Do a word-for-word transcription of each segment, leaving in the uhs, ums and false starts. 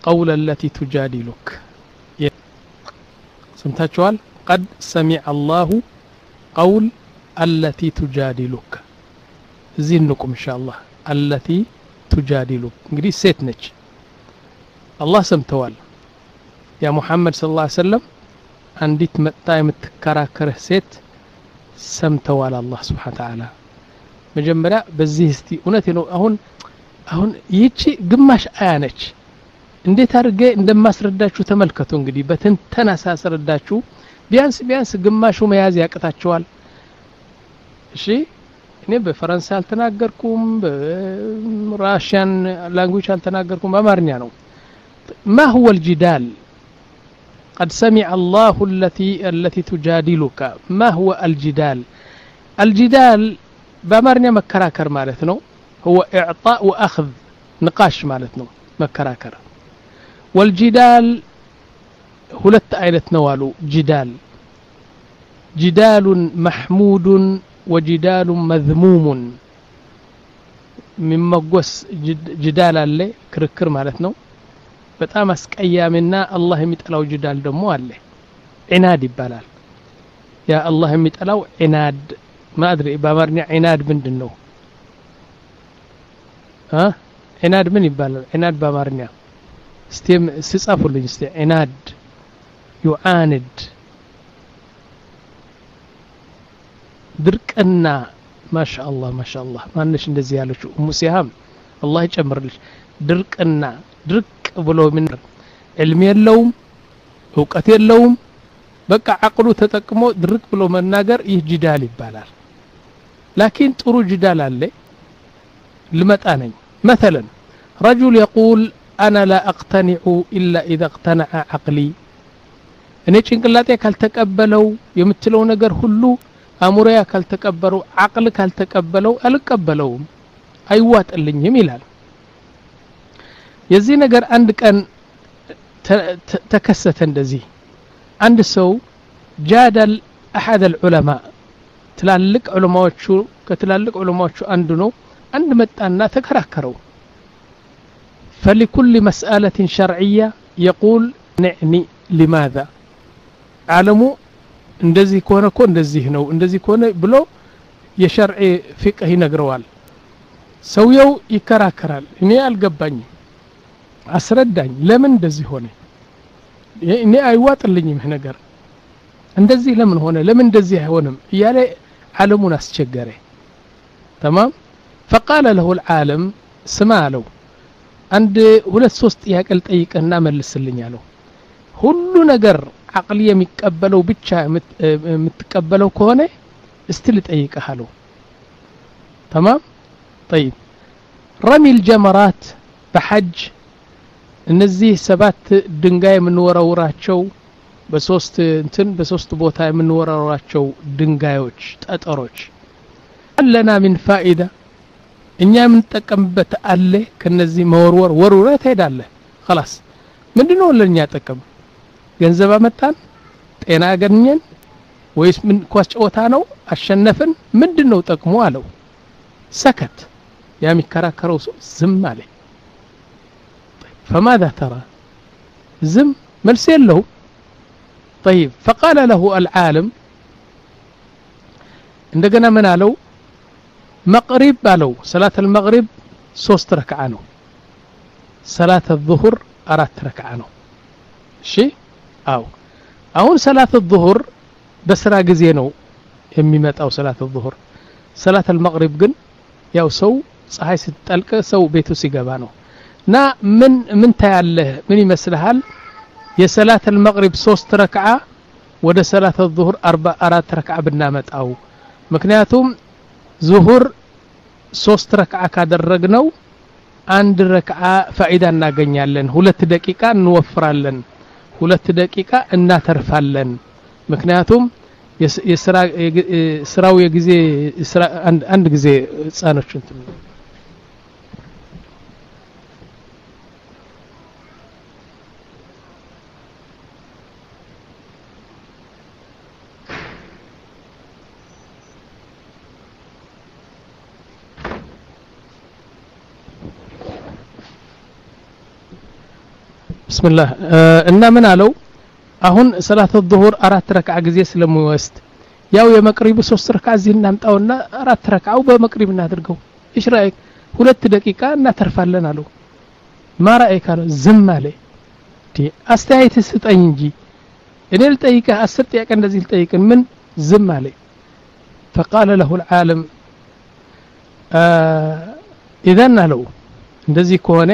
قول التي تجادلك سمتشوال قد سمع الله قول التي تجادلك زينكم إن شاء الله التي تجادلك እንግዲህ ሴት ነች አላህ ሰምተዋል ያ ሙሐመድ ሰለላሁ ዐለይሂ ወሰለም አንዲት መጣ የምትከራከረ ሴት ሰምተዋል አላህ Subhanahu Wa Ta'ala መጀመሪያ በዚህ እስቲ እውነት ነው አሁን አሁን ይቺ ግማሽ አያ ነች እንዴት አድርጌ እንደማስረዳችሁ ተመልከቱ እንግዲህ በተንተና ሳስረዳችሁ ቢያንስ ቢያንስ ግማሹ መያዝ ያቀታቸዋል እሺ እኔ በፈረንሳይ አልተናገርኩም በራሺያን ላንጉዌጅ አልተናገርኩም በአማርኛ ነው ما هو الجدال قد سمع الله التي التي تجادلك ما هو الجدال الجدال بأمرنا مكراكر مالتنا هو إعطاء وأخذ نقاش مالتنا مكراكر والجدال هلت آيلة نوالو جدال جدال محمود وجدال مذموم من مقوس جدال اللي كركر مالتنا በጣም አስቀያምና አላህ የሚጠላው ጅዳል ደግሞ አለ ዒናድ ይባላል ያ አላህ የሚጠላው ዒናድ ማድሪ በአማርኛ ዒናድ ምንድነው አ ዒናድ ምን ይባላል ዒናድ በአማርኛ እስቲ ስጻፉልኝ እስቲ ዒናድ ዩዓንድ ድርቅና ማሻአላህ ማሻአላህ ማንሽ እንደዚህ ያለችው ሙሲሃም አላህ ይጨምርልሽ ድርቅና ድርቅ ብሎ ምን علم የለውም ዕውቀት የለውም በቃ አቅሉ ተጠቅሞ ድርቅ ብሎ መናገር ይህ ጅዳል ይባላል لكن ጥሩ ጅዳል አለ ልመጣ ነኝ مثلا رجل يقول انا لا اقتنع الا اذا اقتنع عقلي እኔ ጭንቅላቴ ካልተቀበለው የምትለው ነገር ሁሉ አሙሪያ ካልተቀበለው አቅል ካልተቀበለው አልቀበለውም አይዋጥልኝም ይላል የዚህ ነገር አንድ ቀን ተከሰተ እንደዚህ አንድ ሰው ጃደል احد العلماء ትላልቅ ዑለማዎቹ ከትላልቅ ዑለማዎቹ አንዱ ነው አንድ መጣና ተከራከረው فلكل مسألة شرعية يقول نعني لماذا علمو እንደዚህ ከሆነ እኮ እንደዚህ ነው እንደዚህ ከሆነ ብሎ የሸርዒ ፍቅህ ይነግረዋል ሰውየው ይከራከራል እኔ አልገባኝም አስረዳኝ ለምን እንደዚህ ሆነ እኔ አይዋጥልኝም ይሄ ነገር እንደዚህ ለምን ሆነ ለምን እንደዚህ አይሆንም እያለ ዓለሙን አስቸገረ تمام فقال له العالم سما له عند ሁለት ሶስት ያቀል ጠይቀና መልስልኝ አለው ሁሉ ነገር عقل የሚቀበለው ብቻ የምትቀበለው ከሆነ እስቲ ልጠይቅህ አለው تمام طيب رمي الجمرات بحج እነዚህ ሰባት ድንጋይ የምንወራውራቸው በሶስት እንትን በሶስት ቦታ የምንወራውራቸው ድንጋዮች ጠጠሮች አለና ምን ፋኢዳ እኛ ምን ተጠቀምበት አለ ከነዚህ መወርወር ወርውረ ትሄዳለህ خلاص ምንድነው ለኛ ተጠቀም ገንዘብ አመጣን ጤና አገኘን ወይስ ምን ኳስጨውታ ነው አሸነፈን ምንድነው ጠቅሞ አለው ሰከት ያሚከራከረው ዝም አለ فماذا ترى زم مرسل له طيب فقال له العالم عندنا من قالوا مغرب قالوا صلاة المغرب ሶስት ركعه ነው صلاة الظهر አራት ركعه ነው እሺ አው አሁን صلاة الظهر በስራ ጊዜ ነው የሚመጣው صلاة الظهر صلاة المغرب ግን ያው ሰው ፀሐይ ስትጠልቅ ሰው ቤቱ ሲገባ ነው نا من من تاله من يمسلها የሰላት المغرب ሶስት ركعه ወደ ሰላት الظهر አርባ አራት ركعه ብናመጣው ምክንያቱም ዙሁር ሶስት ركعه ካደረግነው አንድ ركعه ፋኢዳ እናገኛለን ሁለት ደቂቃ እንወፍራለን ሁለት ደቂቃ እናተርፋለን ምክንያቱም የስራ ስራው የጊዜ አንድ ጊዜ ጻኖች እንትን بسم الله እና ምን አለው አሁን ሰላት الظهر አራት ረክዓ ጊዜ ስለሚወስድ ያው የመቅሪቡ ሶስት ረክዓ እዚህ እናምጣውና አራት ረክዓው በመቅሪብ እናድርገው ايش رايك ሁለት ደቂቃ እናተርፋለን አለው ማራኤካ ነው ዝም አለ ዲ አስተያየት ስጠኝ እንጂ እኔ ልጠይቅህ አስር ጥያቄ እንደዚህ ልጠይቅን ምን ዝም አለ فقال له العالم اذا له እንደዚህ ከሆነ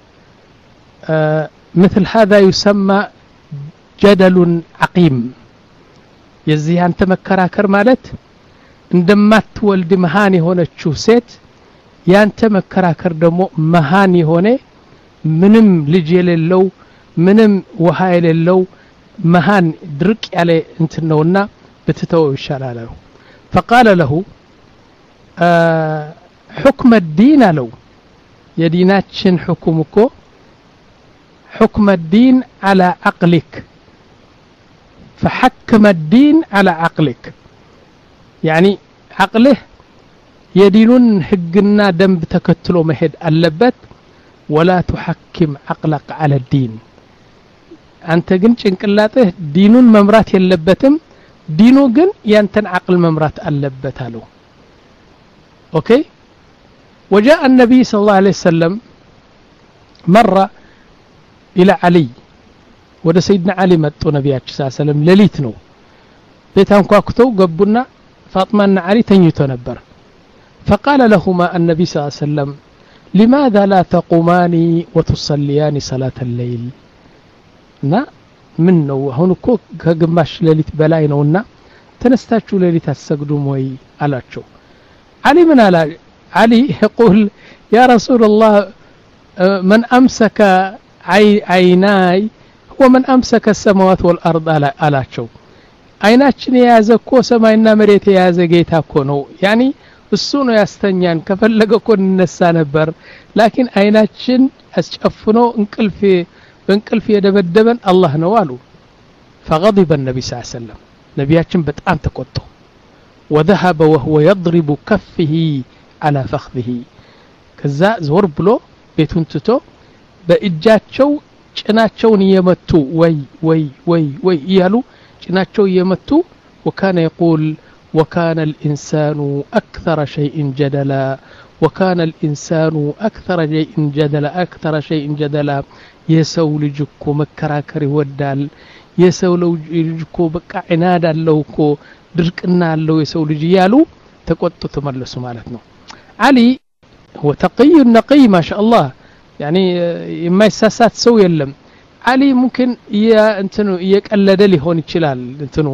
مثل هذا يسمى جدل عقيم የዚህ አንተ መከራከር ማለት እንደማትወልድ መሃን የሆነችው ሴት ያንተ መከራከር ደግሞ መሃን የሆነ ምንም ልጅ የሌለው ምንም ውሃ የሌለው መሃን ድርቅ ያለ እንት ነውና በትተው ይሻላል አለው فقال له حكم الدين له የዲናችን حكم እኮ حكم الدين على عقلك فحكم الدين على عقلك يعني عقله يدينون حقنا دنب تكتلو مهد اللبت ولا تحكم عقلك على الدين أنت جن ጭንቅላትህ ዲኑን መምራት የለበትም ዲኑ ግን ያንተን عقل መምራት አለበት አለው اوكي وجاء النبي صلى الله عليه وسلم مره الى علي ወደ ሰይድና አሊ መጡ ነብያችን ሰለላሁ ዐለይሂ ወሰለም ሌሊት ነው ቤታን ኳኩተው ገቡና ፋጥማና አሊ ተኝቶ ነበር فقال لهما النبي صلى الله عليه وسلم لماذا لا تقومان وتصليان صلاة الليل نا من ነው አሁን እኮ ከግማሽ ሌሊት በላይ ነውና ተነስታችሁ ሌሊት አሰግዱም ወይ አላቸው አሊ ምን አላ አሊ يقول يا رسول الله من امسك عيناي ومن امسك السماوات والارض አላቸው አይናችን የያዘኮ ሰማይና መሬት የያዘ ጌታ እኮ ነው ያኒ እሱ ነው ያስተኛን ከፈለገ እኮ እንነሳ ነበር ላኪን አይናችን አስጨፍኖ እንቅልፍ በእንቅልፍ የደበደበን አላህ ነው አሉ فغضب النبي صلى الله عليه وسلم ነብያችን በጣም ተቆጡ وذهب وهو يضرب كفه على فخذه ከዛ ዞር ብሎ ቤቱን ትቶ በእጃቸው ጭናቸውን የመቱ ወይ ወይ ወይ ወይ ይያሉ ጭናቸው የመቱ وكان يقول وكان الإنسان أكثر شيء جدلا وكان الإنسان أكثر شيء جدلا أكثر شيء جدلا يسو لجكو مكراكر ودال يسو لجكو بقى عنادا لوكو درقنا لو يسو لجيالو تقوتو تملسو مالتنا علي هو تقي النقي ما شاء الله يعني ما يساسات سو يلم علي ممكن يا انتنو يقلد ሊሆን ይችላል እንትኑ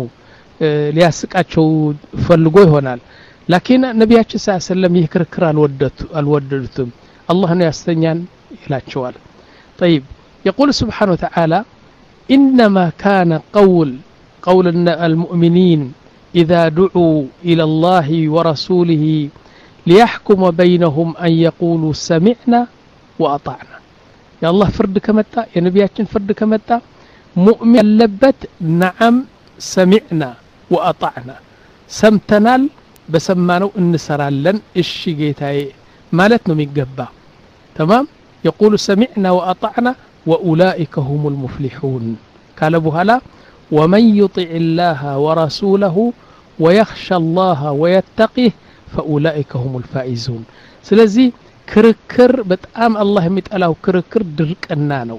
ሊያስቃቸው ፈልጎ ይሆናል لكن ነብያችን ሰለላሁ ዐለይሂ ወሰለም ይክርክር አልወደቱ አልወደዱትም አላህ ነው ያስተኛን ይላቸዋል طيب يقول سبحانه وتعالى انما كان قول قول المؤمنين اذا دعوا الى الله ورسوله ليحكم بينهم ان يقولوا سمعنا واطعنا يا الله فرد كمتا يا نبياتنا فرد كمتا مؤمن لبت نعم سمعنا واطعنا سمتنال بسمانو انسرالن اشي جيتاي مالتنا ميغبا تمام يقول سمعنا واطعنا واولئك هم المفلحون قال ابو هلا ومن يطع الله ورسوله ويخشى الله ويتقيه فاولئك هم الفائزون ስለዚህ ክርክር በጣም አላህ የሚጠላው ክርክር ድርቅና ነው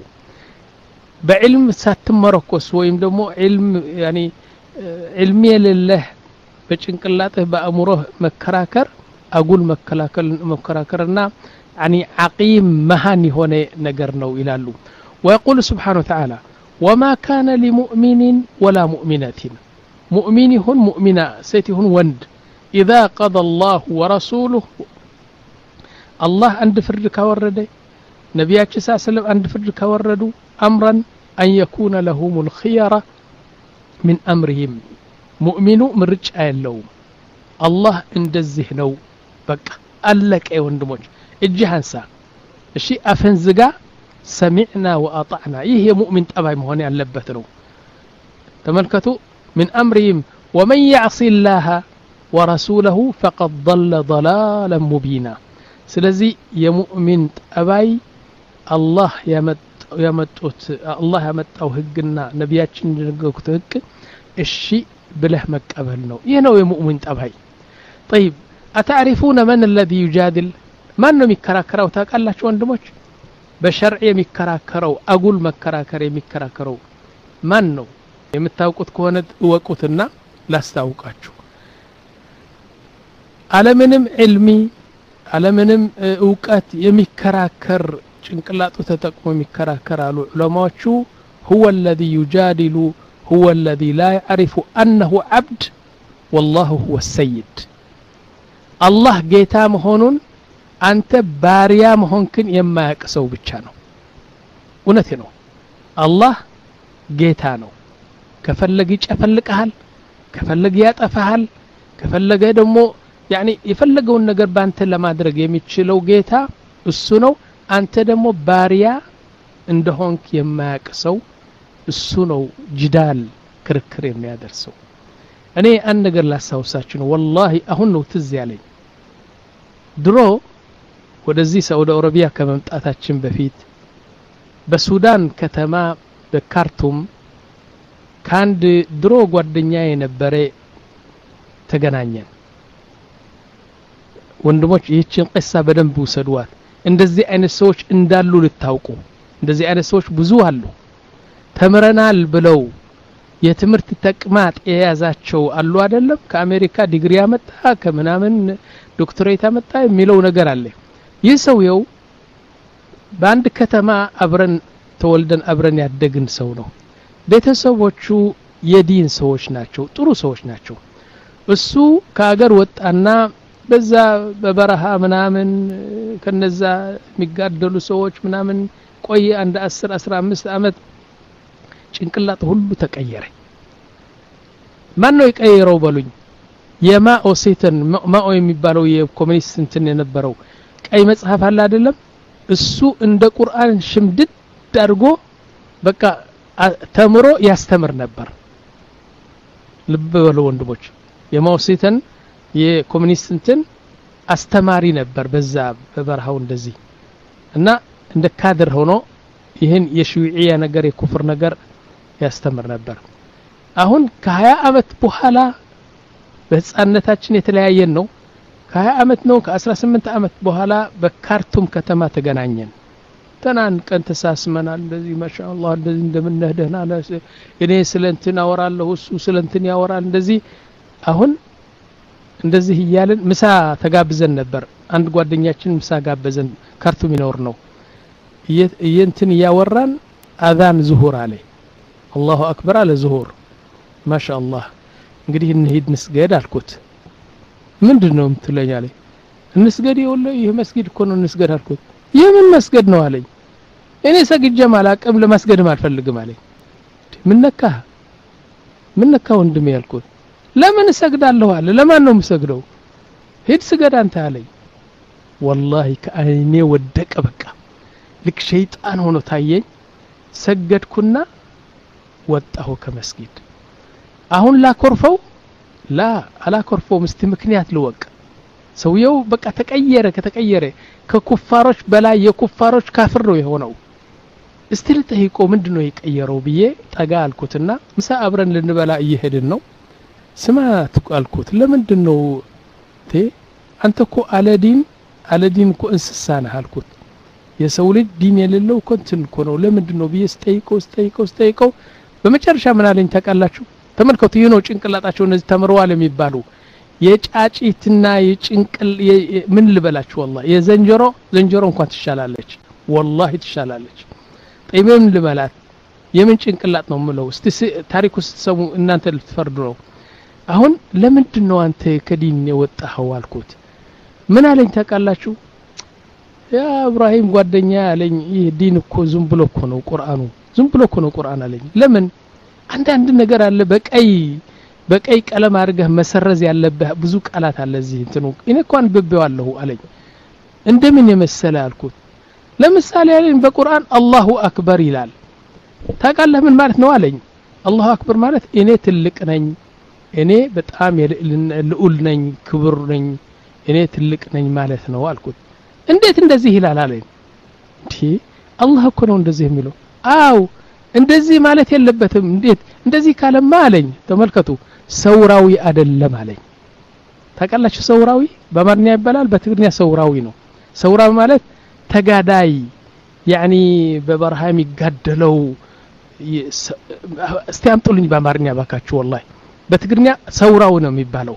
በዕልም ሳትመረኮስ ወይም ደግሞ ዕልም ያኒ ዕልም የሌለህ በጭንቅላትህ በአእምሮህ መከራከር አጉል መከላከል መከራከርና ያኒ عقيم መሃን የሆነ ነገር ነው ይላሉ ويقول سبحانه وتعالى وما كان لمؤمن ولا مؤمنة مؤمن يكون مؤمنة سيت يكون وند إذا قضى الله ورسوله الله عند فرد كورد نبياتنا صلى الله عليه وسلم عند فرد كوردوا أمرا أن يكون لهم الخيرة من أمرهم مؤمنو من رجع اللوم الله عند الزهنو بقى قالك ايه وندموج الجهنسا الشيء أفنزقا سمعنا وأطعنا إيه مؤمن تبعي مهوني عن لبتنو تملكتوا من أمرهم ومن يعصي الله ورسوله فقد ضل ضلالا مبينا ስለዚህ የሙእሚን ጠባይ አላህ ያመጣው ያመጡት አላህ ያመጣው ህግና ነቢያችን እንደነገሩት ህግ እሺ ብለህ መቀበል ነው ይሄ ነው የሙእሚን ጠባይ طيب አታሪፉነ ማን الذي يجادل ማን ነው የሚከራከረው ታውቃላችሁ ወንድሞች በሸርዕ የሚከራከረው አጉል መከራከር የሚከራከረው ማን ነው የምታውቁት ከሆነ ወቁትና ላስታውቃችሁ ዓለምንም ዕልሚ ዓለምንም ዕውቀት የሚከራከር ጭንቅላቱ ተጠቅሞ የሚከራከር አሉ ዑለማዎቹ هو الذي يجادل هو الذي لا يعرف أنه عبد والله هو السيد الله ጌታ መሆኑን አንተ ባሪያ መሆንክን የማያውቅ ሰው ብቻ ነው እውነቴ ነው አላህ ጌታ ነው ከፈለገ ይጨፈልቅሃል ከፈለገ ያጠፋሃል ከፈለገ ደግሞ يعني የፈለገውን ነገር ባንተ ለማድረግ የሚችለው ጌታ እሱ ነው አንተ ደግሞ ባሪያ እንደሆንክ የማያውቅ ሰው እሱ ነው ጅዳል ክርክር የሚያደርሰው እኔ አንድ ነገር ላሳውሳችሁ ነው والله አሁን ነው ትዝ ያለኝ ድሮ ወደዚህ ሳውዲ አረቢያ ከመምጣታችን በፊት በሱዳን ከተማ በካርቱም ካንድ ድሮ ጓደኛዬ ነበረ ተገናኘን ወንድሞች ይህችን ቅሳ በደንብ ወሰዱዋት እንደዚህ አይነት ሰዎች እንዳሉ ልታውቁ እንደዚህ አይነት ሰዎች ብዙ አሉ ተምረናል ብለው የትምርት ተቅማጥ የያዛቸው አሉ አይደለም ከአሜሪካ ዲግሪ ያመጣ ከምናምን ዶክተሬት ያመጣ የሚለው ነገር አለ ይህ ሰውየው በአንድ ከተማ አብረን ተወልደን አብረን ያደግን ሰው ነው ቤተሰቦቹ የዲን ሰዎች ናቸው ጥሩ ሰዎች ናቸው እሱ ከሀገር ወጣና በዛ በበረሃ ምናምን ከነዛ የሚጋደሉ ሰዎች ምናምን ቆየ አንድ አስር አስራ አምስት አመት ጭንቅላት ሁሉ ተቀየረ ማን ነው የቀየረው በሉኝ የማኦ ሴተን ማኦ የሚባለው የኮሙኒስት እንትን የነበረው ቀይ መጽሐፍ አለ አይደለም እሱ እንደ ቁርአን ሽምድድ አድርጎ በቃ ተምሮ ያስተምር ነበር ልብ በሉ ወንድሞች የማኦ ሴተን የኮሙኒስት እንትን አስተማሪ ነበር በዛ በበረሃው እንደዚህ እና እንደ ካድር ሆኖ ይሄን የሽዩዒያ ነገር የኩፍር ነገር ያስተምር ነበር አሁን ከ20 አመት በኋላ በህፃንነታችን የተለያየን ነው ከ20 አመት ነው ከ18 አመት በኋላ በካርቱም ከተማ ተገናኘን ተናን ቀን ተሳስመናል እንደዚህ ማሻአላህ እንደዚህ እንደምንነህደና እኔ ስለንትን አወራለሁ እሱ ስለንትን ያወራል እንደዚህ አሁን እንደዚህ ይያልን ምሳ ተጋብዘን ነበር አንድ ጓደኛችን ምሳ ጋበዘን ካርቱም ይኖር ነው ይንትን ያወራን አዛን ዙሁር አለ አላሁ አክበር አለ ዙሁር ማሻአላህ እንግዲህ እንሂድ ንስገድ አልኩት ምንድነው ምትለኝ አለ እንስገድ ይወለ ይሄ መስጊድ እኮ ነው እንስገድ አልኩት የምን መስገድ ነው አለኝ እኔ ሰግጄ ማላቀም ለመስገድም አልፈልግም አለኝ ምን ነካ ምን ነካ ወንድሜ ያልኩት ለምን ሰግዳለሁ አለ ለማን ነው መስገደው ሄድ ስገድ አንተ አለኝ والله ከአይኔ ወደቀ በቃ ልክ ሸይጣን ሆኖ ታየኝ ሰገድኩና ወጣሁ ከመስጊድ አሁን ላኮርፈው ላ አላኮርፈው ምስቲ ምክንያት ልወቅ ሰውየው በቃ ተቀየረ ከተቀየረ ከኩፋሮች በላይ የኩፋሮች ካፍር ነው የሆነው እስቲ ልጠይቆ ምንድነው የቀየረው ብዬ ጠጋ አልኩትና ምሳ አብረን ልንበላ እየሄድን ነው ስማ ተቋልኩት ለምንድነው ቴ አንተኮ አለዲን አለዲን ኮ እንስሳ ነህ አልኩት የሰው ልጅ ዲን የሌለው ኮንትን ኮ ነው ለምንድነው ብዬ ስጠይቀው ስጠይቀው ስጠይቀው በመጨረሻ ምን አለኝ ታውቃላችሁ ተመልከቱ ይሄ ነው ጭንቅላታቸው እነዚህ ተምረዋል የሚባሉ የጫጪትና የጭንቅል ምን ልበላችሁ والله የዘንጀሮ ዘንጀሮ እንኳን ትሻላለች والله ትሻላለች ጠይበም ልበላት የምን ጭንቅላት ነው ምለው እስቲ ታሪኩ ስትሰሙ እናንተ ልትፈርዱ ነው አሁን ለምንድነው አንተ ከዲን የወጣኸው አልኩት ምን አለኝ ታውቃላችሁ ያ ኢብራሂም ጓደኛ አለኝ ይሄ ዲን እኮ ዝም ብሎ እኮ ነው ቁርአኑ ዝም ብሎ እኮ ነው ቁርአን አለኝ ለምን አንድ አንድ ነገር አለ በቀይ በቀይ ቀለም አድርገህ መሰረዝ ያለበት ብዙ ቃላት አለ እዚህ እንትኑ እኔ እንኳን በበዋለሁ አለኝ እንደምን የመሰለ አልኩት ለምሳሌ አለኝ በቁርአን አላሁ አክበር ይላል ታውቃለህ ምን ማለት ነው አለኝ አላሁ አክበር ማለት እኔ ትልቅ ነኝ እኔ በጣም ልዑል ነኝ ክብር ነኝ እኔ ትልቅ ነኝ ማለት ነው አልኩት እንዴት እንደዚህ ይላል አለኝ እንዴ አላህ እኮ ነው እንደዚህ የሚለው አው እንደዚህ ማለት የለበትም እንዴት እንደዚህ ካለማ አለኝ ተመልከቱ ሰውራዊ አይደለም አለኝ ታቀላችሁ ሰውራዊ በአማርኛ ይባላል በትግርኛ ሰውራዊ ነው ሰውራዊ ማለት ተጋዳይ يعني በበረሃ የሚጋደለው እስቲ አምጡልኝ በአማርኛ ባካችሁ والله በትግርኛ ሰውራው ነው የሚባለው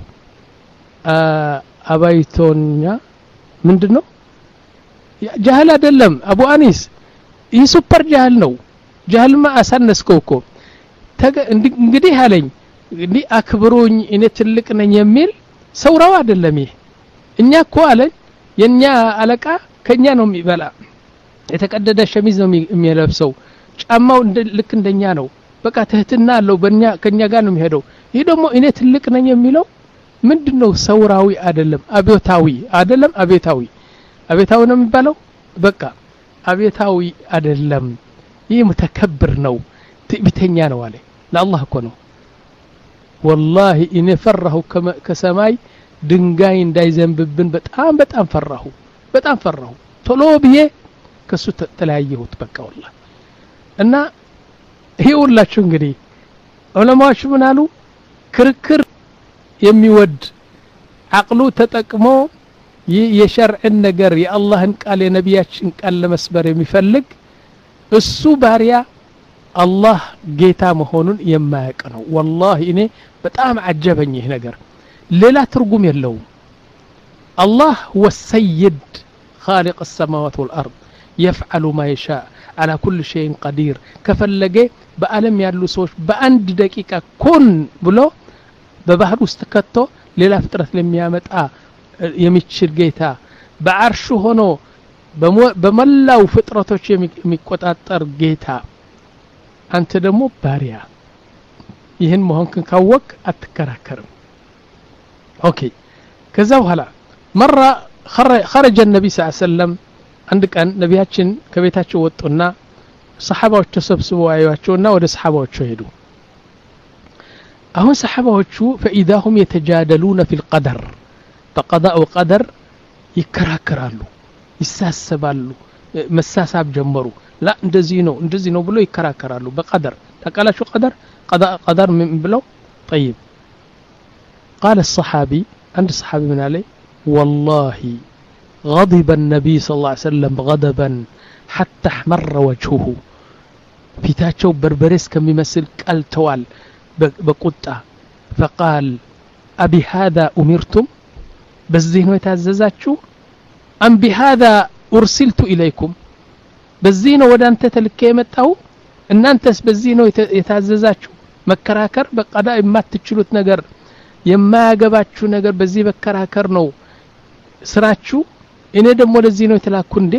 አባይቶኛ ምንድነው ጃህል አይደለም አቡ አኒስ ይህ ሱፐር ጃህል ነው ጃህልማ አሳነስከው እኮ እንግዲህ አለኝ እንግዲህ አክብሩኝ እኔ ትልቅ ነኝ የሚል ሰውራው አይደለም ይሄ እኛ እኮ አለኝ የኛ አለቃ ከኛ ነው የሚበላ የተቀደደ ሸሚዝ ነው የሚለብሰው ጫማው ልክ እንደኛ ነው በቃ ትህትና አለው በእኛ ከኛ ጋር ነው የሚሄደው ይሄ ደግሞ እኔ ትልቅ ነኝ የሚለው ምንድነው ሰውራዊ አይደለም አብዮታዊ አይደለም አብዮታዊ አብዮታዊ ነው የሚባለው በቃ አብዮታዊ አይደለም ይሄ متكبر ነው ትዕቢተኛ ነው አለ ለአላህ እኮ ነው والله እኔ ፈራሁ ከሰማይ ድንጋይ እንዳይዘንብብን በጣም በጣም ፈራሁ በጣም ፈራሁ ቶሎ ብዬ ከሱ ተለያየሁት በቃ والله እና ይሄ ሁላችሁ እንግዲህ ዑለማዎች ምን አሉ ክርክር የሚወድ አቅሉ ተጠቅሞ የሸርዕን ነገር የአላህን ቃል የነቢያችን ቃል ለመስበር የሚፈልግ እሱ ባሪያ አላህ ጌታ መሆኑን የማያውቅ ነው والله እኔ በጣም አጀበኝ ይሄ ነገር ሌላ ትርጉም የለውም الله هو السيد خالق السماوات والأرض يفعل ما يشاء على كل شيء قدير كفلجه بعالم ያሉ ሰዎች በአንድ ደቂቃ ኮን ብሎ በባህር ውስጥ ከተቶ ሌላ ፍጥረት ለሚያመጣ የሚችል ጌታ በአርሹ ሆኖ በመላው ፍጥረቶች የሚቆጣጠር ጌታ አንተ ደግሞ ባሪያ ይህን መሆንክን ካወቅ አትከራከርም ኦኬ ከዛ በኋላ مره خرج النبي صلى الله عليه وسلم አንድ ቀን ነቢያችን ከቤታቸው ወጡና ሰሃባዎች ተሰብስበው አዩዋቸውና ወደ ሰሃባዎቹ ሄዱ አሁን ሰሃባዎቹ فاذا هم يتجادلون في القدر فقضاء وقدر ይከራከራሉ ይሳሰባሉ መሳሳብ ጀመሩ لا እንደዚህ ነው እንደዚህ ነው ብሎ ይከራከራሉ በቀደር ተቃላችሁ ቀደር قضاء قدر ምን ብለው طيب قال الصحابي عند الصحابي من عليه والله غضب النبي صلى الله عليه وسلم غضبا حتى احمر وجهه ፊታቸው በርበሬስ ከሚመስል ቀልተዋል በቁጣ فقال ابي هذا امرتم በዚህ ነው የታዘዛችሁ ام بهذا ارسلت اليكم በዚህ ነው ወደ አንተ ተልከ የመጣው እናንተስ በዚህ ነው የታዘዛችሁ መከራከር በቀዳ የማትችሉት ነገር የማያገባችሁ ነገር በዚህ መከራከር ነው ስራችሁ እኔ ደግሞ ለዚህ ነው የተላኩ እንዴ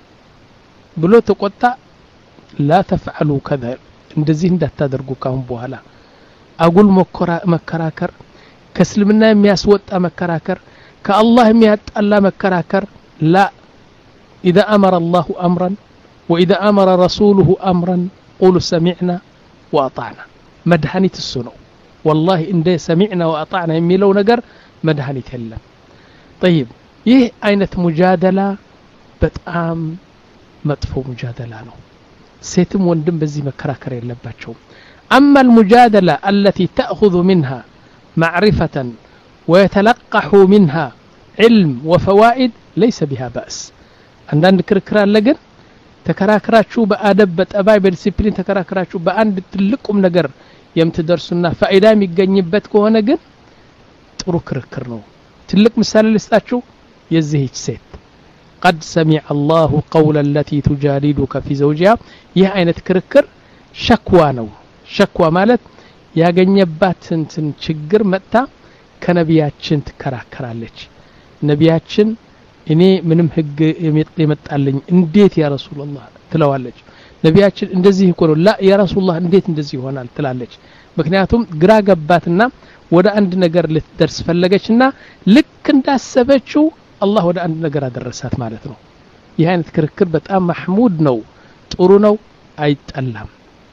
ብሎ ተቆጣ لا تفعلوا كذا እንደዚህ እንዳታደርጉ ካሁን በኋላ አጉል መከራከር ከእስልምና የሚያስወጣ መከራከር ከአላህ የሚያጣላ መከራከር لا اذا امر الله امرا واذا امر رسوله امرا قولوا سمعنا واطعنا مدحنيت السنو والله ان سمعنا واطعنا የሚለው ነገር መድኃኒት የለም طيب ይህ አይነት ሙጃደላ በጣም መጥፎ ሙጃደላ ነው ሴትም ወንድም በዚህ መከራከር የለባቸው اما المجادله التي تاخذ منها معرفه ويتلقح منها علم وفوائد ليس بها باس አንዳንድ ክርክር አለ ግን ተከራክራችሁ በአደብ በጠባይ በዲሲፕሊን ተከራክራችሁ በአንድ ትልቁም ነገር የምትደርሱና ፋይዳ የሚገኝበት ከሆነ ግን ጥሩ ክርክር ነው ትልቅ ምሳሌ ልስጣችሁ የዚህች ሴት قد سمع الله قول التي تجادلك في زوجها ይህ አይነት ክርክር ሸክዋ ነው ሸክዋ ማለት ያገኘባትን ችግር መጣ ከነቢያችን ትከራከራለች ነቢያችን እኔ ምንም ህግ የመጣልኝ እንዴት ያ ረሱላህ ትለዋለች ነቢያችን እንደዚህ እኮ ነው ላ ያ ረሱላህ እንዴት እንደዚህ ይሆናል ትላለች ምክንያቱም ግራ ገባትና ወደ አንድ ነገር ልትደርስ ፈለገችና ልክ እንዳሰበችው አላህ ወደ አንድ ነገር አደረሳት ማለት ነው ይህ አይነት ክርክር በጣም ማህሙድ ነው ጥሩ ነው አይጠላም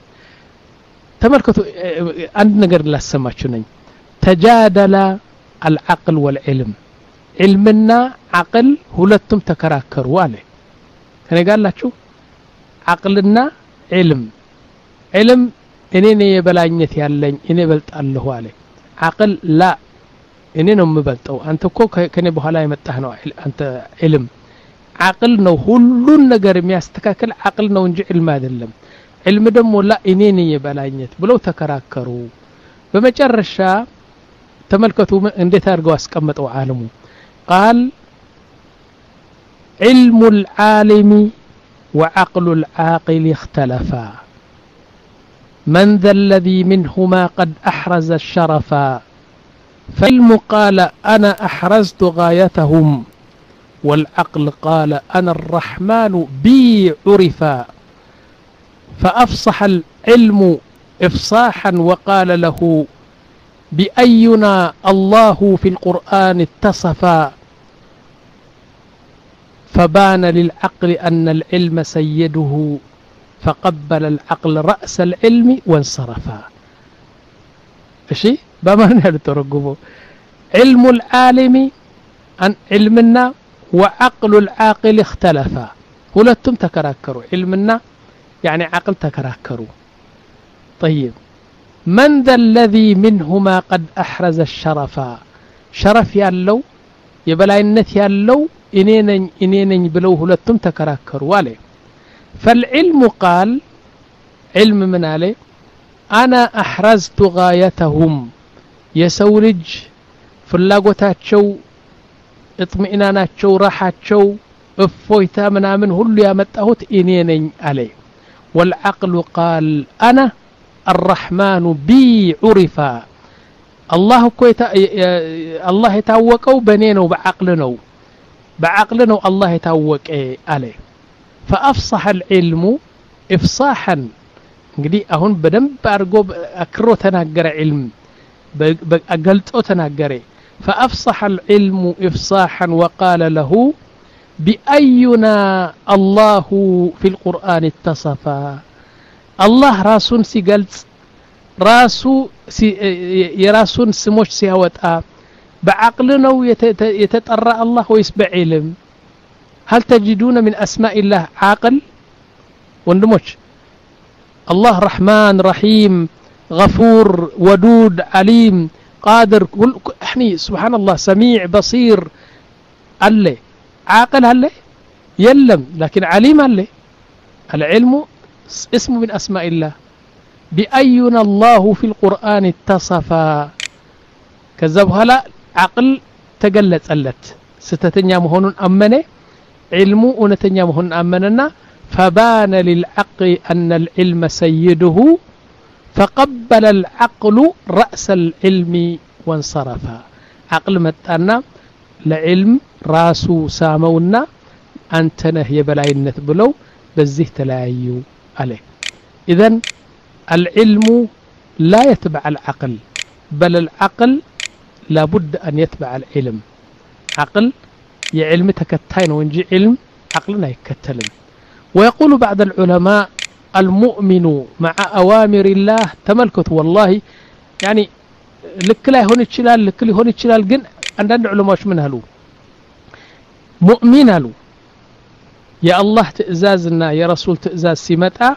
ተመልከቱ አንድ ነገር ላሰማችሁ ነኝ ተጃደላ العقل والعلم علمنا عقل ሁለቱም ተከራከሩ አለ ከነጋላችሁ عقلنا علم علم إنني يبلانيت يالين إني بلت الله عليه عقل لا إني نم بلت أو أنت كو كني بحالا يمتحنوا أنت علم عقل نو هلون نجار ميستكاكل عقل نو نجي علم هذا اللم علم دمو لا إنني يبلانيت بلو تكراكروا بمجرشا تملكتوا انديت ارغوا اسقمطوا عالمو قال علم العالم وعقل العاقل اختلفا من ذا الذي منهما قد أحرز الشرفا فالعلم قال أنا أحرزت غايتهم والعقل قال أنا الرحمن بي عرفا فأفصح العلم إفصاحا وقال له بأينا الله في القرآن اتصفا فبان للعقل أن العلم سيده فقبل العقل رأس العلم وانصرفا إشي بمعنى هذا ترجمه علم العالم عن علمنا وعقل العاقل اختلفا ولتم تكراكروا علمنا يعني عقل تكراكروا طيب من ذا الذي منهما قد أحرز الشرفا شرف يالو يبلاينت يالو إنينن إنينن بلوه لتم تكراكروا عليه فالعلم قال علم من عليه أنا أحرزت غايتهم يسولج فلاغوتاتشو اطمئناناتشو راحاتشو افويتا منامن هلو يامتاهوت إنينن عليه والعقل قال أنا الرحمن بي عرفا الله كويتا الله يتوقوا بنينو بعقلنو بعقلنو الله يتوق عليه فأفصح العلم إفصاحا እንግዲህ አሁን በደንብ አርጎ አክሮ ተናገረ علم በአገልጦ ተናገረ فأفصح العلم إفصاحا وقال له بأينا الله في القرآن اتصفا الله راسون سيقلت راسو سي يراسون سموش سيهوتا بعقلنا يتطرى الله ويسبع علم هل تجدون من أسماء الله عاقل وندموش الله رحمن رحيم غفور ودود عليم قادر احني سبحان الله سميع بصير الله عاقل هله يلم لكن عليم هله العلم اسم من أسماء الله بأينا الله في القرآن اتصفا كذبها لا عقل تقلت ألت ستتنيا مهون أمنه علم ونتنيا مهون أمننا فبان للعقل أن العلم سيده فقبل العقل رأس العلم وانصرفا عقل متأنا لعلم راسو سامونا أنتنه يبلاينت بلو بزيه تلايو عليه إذن العلم لا يتبع العقل بل العقل لابد أن يتبع العلم عقل يعلم تكتين ونجي علم عقلنا يكتلم ويقول بعض العلماء المؤمن مع أوامر الله تملكت والله يعني لك لا هون الشلال لك لا هون الشلال جن عندنا علماء وش من هلو مؤمن هلو يا الله تأزازنا يا رسول تأزاز سمتا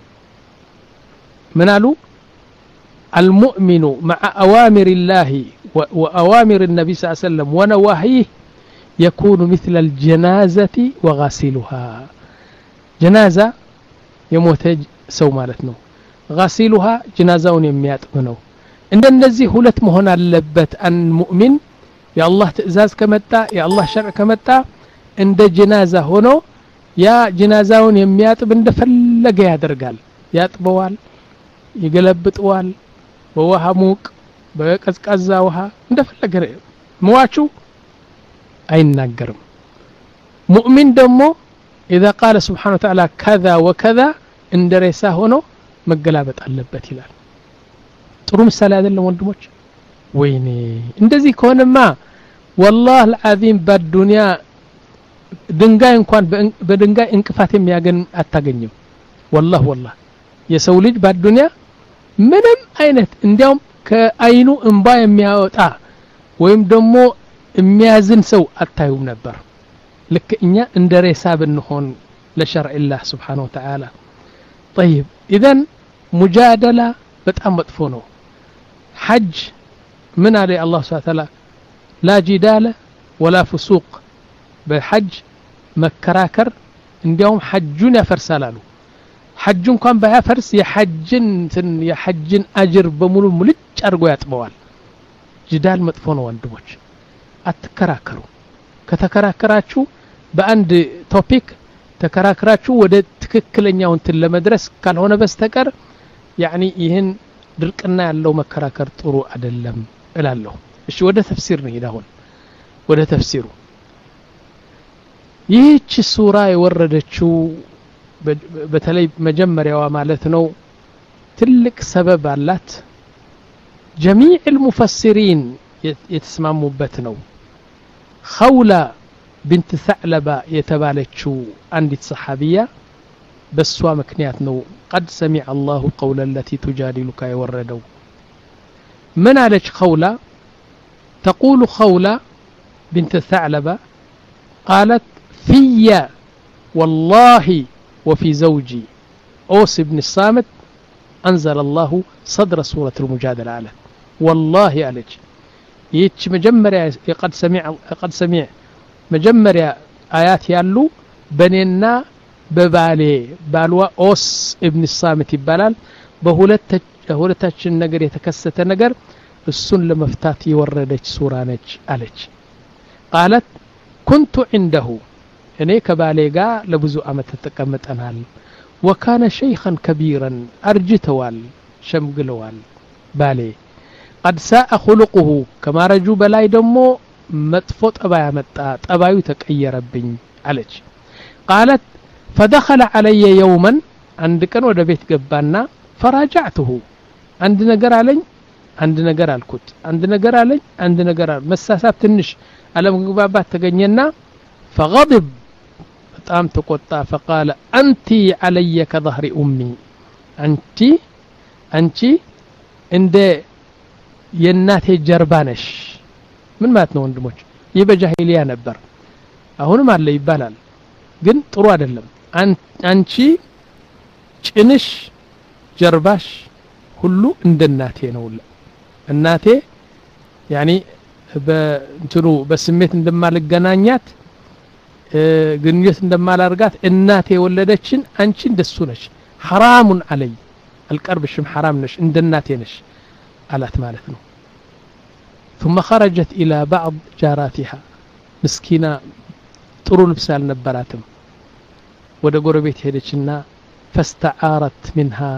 منالو المؤمن مع أوامر الله وأوامر النبي صلى الله عليه وسلم ونواهيه يكون مثل الجنازة وغاسلها جنازة يموت سو مالتنا غاسلها جنازة يميات منه عند النزي هلت مهنا اللبت أن مؤمن يا الله تأزاز كمتا يا الله شرع كمتا عند جنازة هنا يا جنازة يميات بند فلق يا درقال يا طبوال يقلبطوال በውሃ ሙቅ በቀዝቃዛ ውሃ እንደፈለገ መዋቹ አይናገርም ሙእሚን ደግሞ اذا قال سبحانه وتعالى كذا وكذا እንደረሳ ሆኖ መገላበጥ አለበት ይላል ጥሩ ምሳሌ አይደለም ወንድሞች ወይኔ እንደዚህ ከሆነማ والله العظيم በዱንያ ድንጋይ እንኳን በድንጋይ እንቅፋት የሚያገኝ አታገኝም والله والله የሰው ልጅ በዱንያ ምንም አይነት እንዲያውም ከአይኑ እንባ የሚያወጣ ወይም ደግሞ የሚያዝን ሰው አታዩም ነበር ልክ እኛ እንደረሳ ብንሆን ለሸርዕ الله سبحانه وتعالى طيب اذا مجادله በጣም መጥፎ ነው حج من عليه الله سبحانه وتعالى لا جدال ولا فسوق بالحج መከራከር እንዲያውም ሐጁን ያፈርሳላሉ ሐጁ እንኳን ባያፈርስ የሐጅን የሐጅን አጅር በሙሉ ሙልጭ አድርጎ ያጥበዋል ጅዳል መጥፎ ነው ወንድሞች አትከራከሩ ከተከራከራችሁ በአንድ ቶፒክ ተከራከራችሁ ወደ ትክክለኛው እንትን ለመድረስ ካልሆነ በስተቀር يعني ይህን ድርቅና ያለው መከራከር ጥሩ አይደለም እላለሁ እሺ ወደ ተፍሲር ነው ይላል ወደ ተፍሲሩ ይህች ሱራ የወረደችው በተለይ መጀመሪያዋ ማለት ነው ትልቅ ሰበብ አላት جميع المفسرين يتسمعوا ነው خولة بنت ثعلبة يتبالچو عندت صحابية بسوا مكنيات نو قد سمع الله قول التي تجادلك يوردوا من عليك خولة تقول خولة بنت ثعلبة قالت في والله وفي زوجي أوس بن الصامت أنزل الله صدر سورة المجادلة على والله عليك يتش مجمر قد سمع قد سمع مجمر آيات يالو بنينا ببالي بالوا أوس ابن الصامت يبالال بهولت هولتاችን ነገር የተከሰተ ነገር እሱን ለመፍታት የወረደች ሱራ ነች አለች قالت كنت عنده እኔ ከባሌ ጋር ለብዙ አመት ተቀመጠናል وكان شيخا كبيرا ارجتوال شمغلوال بالي قد ساء خلقه كما رجو بلاي دمو مطفو طبايا مጣ طبايو تقيربኝ አለች قالت فدخل علي يوما عند كان ወደ ቤት ገባና فراجعته عند ነገር አለኝ عند ነገር አልኩት عند ነገር አለኝ عند ነገር መሳሳብ ትንሽ አለመግባባት ተገኘና فغضب በጣም ተቆጣ فقال انت علي كظهر امي انت انت እንደ የናቴ ጀርባ ነሽ ምን ማለት ነው ወንድሞች ይህ በጃሂሊያ ነበር አሁንም አለ ይባላል ግን ጥሩ አይደለም አንቺ ጭንሽ ጀርባሽ ሁሉ እንደናቴ ነው እናቴ يعني በእንትኑ በስሜት እንደማልገናኛት ግንኙነት እንደማላርጋት እናቴ ወለደችን አንቺ እንደሱ ነሽ حرام علي القربሽም حرام ነሽ እንደናቴ ነሽ አላት ማለት ነው ثم خرجت الى بعض جاراتها مسكينه ጥሩ ልብስ አልነበራትም ወደ ጎረቤት ሄደችና فاستعارت منها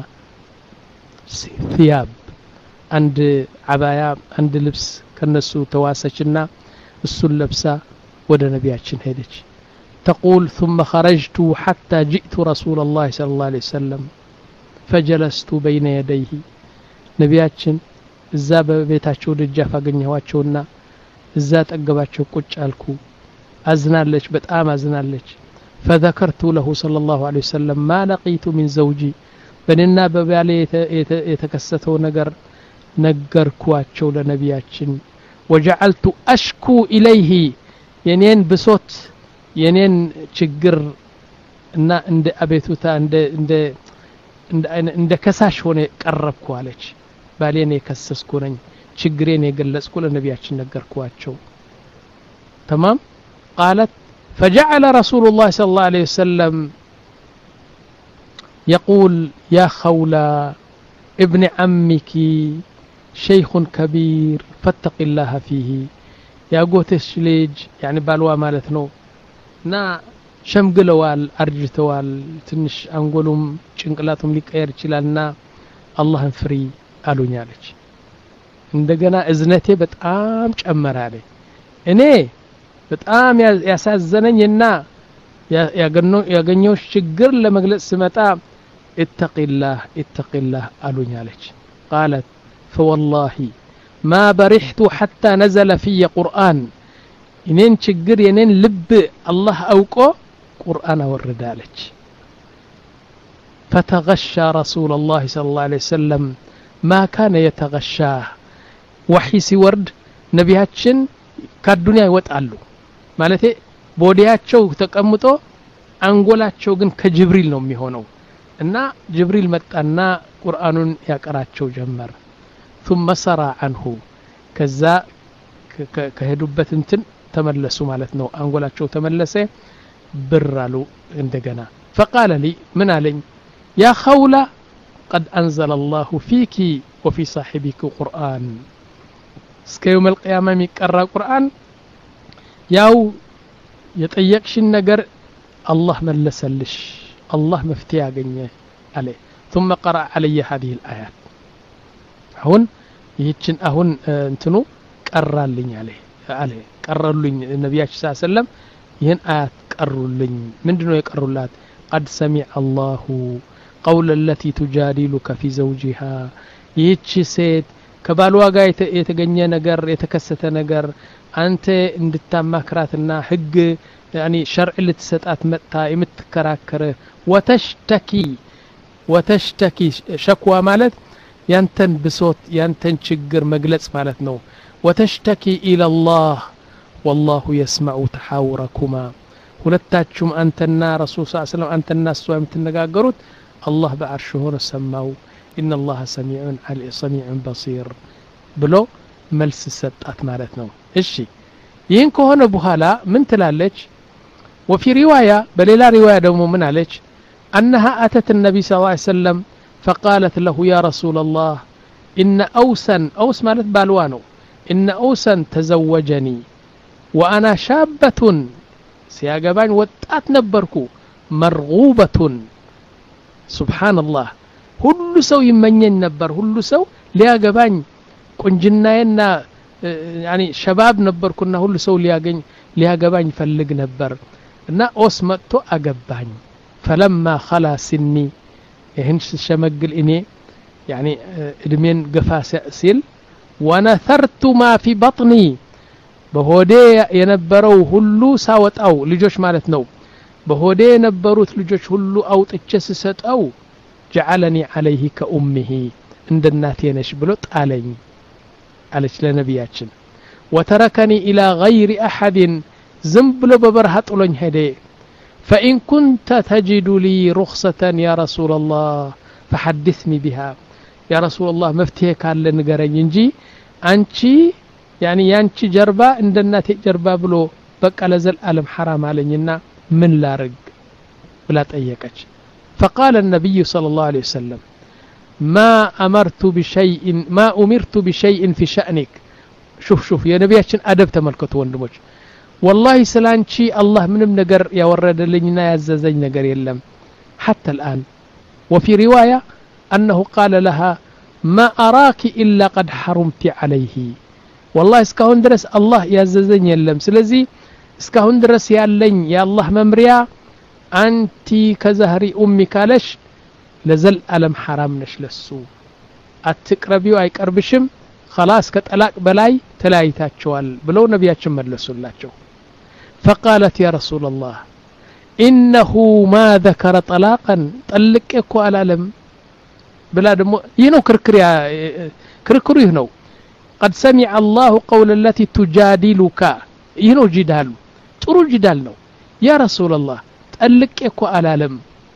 ثياب عند عبايا عند ልብስ ከነሱ ተዋሰችና እሱን ለብሳ ወደ ነቢያችን ሄደች تقول ثم خرجت حتى جئت رسول الله صلى الله عليه وسلم فجلست بين يديه ነቢያችን እዛ በቤታቸው ደጃፍ አገኘዋቸውና እዛ ጠገባቸው ቁጭ አልኩ አዝናለች በጣም አዝናለች فذكرت له صلى الله عليه وسلم ما لقيت من زوجي በእኔና በባሌ የተከሰተው ነገር ነገርኳቸው ለነቢያችን وجعلت اشكو اليه የኔን ብሶት የኔን ችግር እና እንደ አቤቱታ እንደ እንደ እንደ ከሳሽ ሆነ ቀረብኩ አለች ባሌን የከሰስኩ ነኝ ችግሬን የገለጽኩ ለነቢያችን ነገርኳቸው تمام قالت فجعل رسول الله صلى الله عليه وسلم يقول يا خولة ابن عمك شيخ كبير فاتق الله فيه يا قوتش ليج يعني بالوا مالتنو نا شمقلوال أرجتوال تنش أنقولهم شنقلاتهم لكير چلالنا الله فري قالوا نيالج እንደገና እዝነቴ በጣም ጨመራለ እኔ በጣም ያሳዘነኝና ያገኘው ችግር ለመግለጽ ስመጣ اتق الله اتق الله قالوا نيالج قالت فوالله ما برحت حتى نزل في قرآن إنين ችግር የኔን ልብ الله አውቆ ቁርአን አወረዳለች فتغشى رسول الله صلى الله عليه وسلم ما كان يتغشى وحي ሲወርድ ነቢያችን ከዱንያ ይወጣሉ ማለት ቦዲያቸው ተቀምጦ አንጎላቸው ግን ከጅብሪል ነው የሚሆነው እና ጅብሪል መጣና ቁርአኑን ያቀራቸው ጀመር ثم سرى عنه ከዛ ከሄዱበት እንትን ተመለሱ ማለት ነው አንጎላቸው ተመለሰ ብራሉ እንደገና فقال لي من علي يا خولة قد أنزل الله فيك وفي صاحبك قرآن እስከ يوم القيامة የሚቀራ ቁርአን ያው የጠየቅሽን ነገር الله መለሰልሽ الله መፍትሄ ያገኘ አለ ثم قرأ علي هذه الآيات አሁን ይህችን አሁን እንትኑ ቀራልኝ አለ አለ ቀረሉኝ ነብያችን ሰለላሁ ዐለይሂ ወሰለም ይህን አያት ቀሩልኝ ምንድነው የቀሩላት قد سمع الله قول التي تجادلك في زوجها ይህች ሴት ከባልዋ ጋር የተገኘ ነገር የተከሰተ ነገር አንተ እንድታማክራትና ህግ يعني شرع ልትሰጣት መጣ የምትከራከረ وتشتكي وتشتكي شكوى ማለት ያንተን ብሶት ያንተን ችግር መግለጽ ማለት ነው وتشتكي الى الله والله يسمع تحاوركما ሁለታችሁም አንተና ረሱል ሰለላሁ ዐለይሂ ወሰለም አንተና እሷ የምትነጋገሩት አላህ በአርሹ ሆኖ ሰማው ان الله سميع عليم سميع بصير ብሎ መልስ ሰጣት ማለት ነው እሺ ይህን ከሆነ በኋላ ምን ትላለች وفي روايه بليلا روايه دمو من عليك انها اتت النبي صلى الله عليه وسلم فقالت له يا رسول الله ان اوسا اوس مالت بالوانو ان اوسا تزوجني وانا شابه سياغبان وطات نبركو مرغوبه سبحان الله ሁሉ ሰው ይመኘኝ ነበር ሁሉ ሰው ሊያገባኝ ቁንጅናዬና يعني شباب ነበርኩና ሁሉ ሰው ሊያገኝ ሊያገባኝ ፈልግ ነበር እና ኦስ መጥቶ አገባኝ فلما خلا سني ይህን ሸመግል እኔ يعني እድሜን ገፋ ሲል ونثرت ما في بطني በሆዴ የነበረው ሁሉ ሳወጣው ልጆች ማለት ነው በሆዴ የነበሩት ልጆች ሁሉ አውጥቼ ስሰጠው جعلني عليه كأمه عند الناتي نش بلو طالኝ አለች ለነብያችን وتركني الى غير احد ዝም ብሎ በበረሃ ጥሎኝ ሄደ فإن كنت تجد لي رخصة يا رسول الله فحدثني بها يا رسول الله مفتيه ካለ ንገረኝ እንጂ አንቺ يعني ያንቺ ጀርባ እንደናቴ ጀርባ ብሎ በቃ ለዘላለም حرام አለኝና ምን ላርግ ብላ ጠየቀች فقال النبي صلى الله عليه وسلم ما أمرت بشيء ما أمرت بشيء في شأنك شوف شوف يا نبياتنا أدب تملكت وندمج والله سلانشي الله منم نجر يا ورد لنا يعززين نجر يلم حتى الآن وفي رواية أنه قال لها ما أراك إلا قد حرمت عليه والله اسكهون درس الله يعززين يلم سلزي اسكهون درس يا لين يا الله ممريا أنت كزهري أمي كالش لزل ألم حرام نش لسو أتقربيو أي قربشم خلاص كتلاق بلاي تلايتاچوال بلو نبياتشم ملسولاچو فقالت يا رسول الله إنه ما ذكر طلاقا طلقكو العالم بلا دمو ينو كركريا كركرو ينو قد سمع الله قول التي تجادلك ينو جدال ጥሩ جدال ነው يا رسول الله طلقكو العالم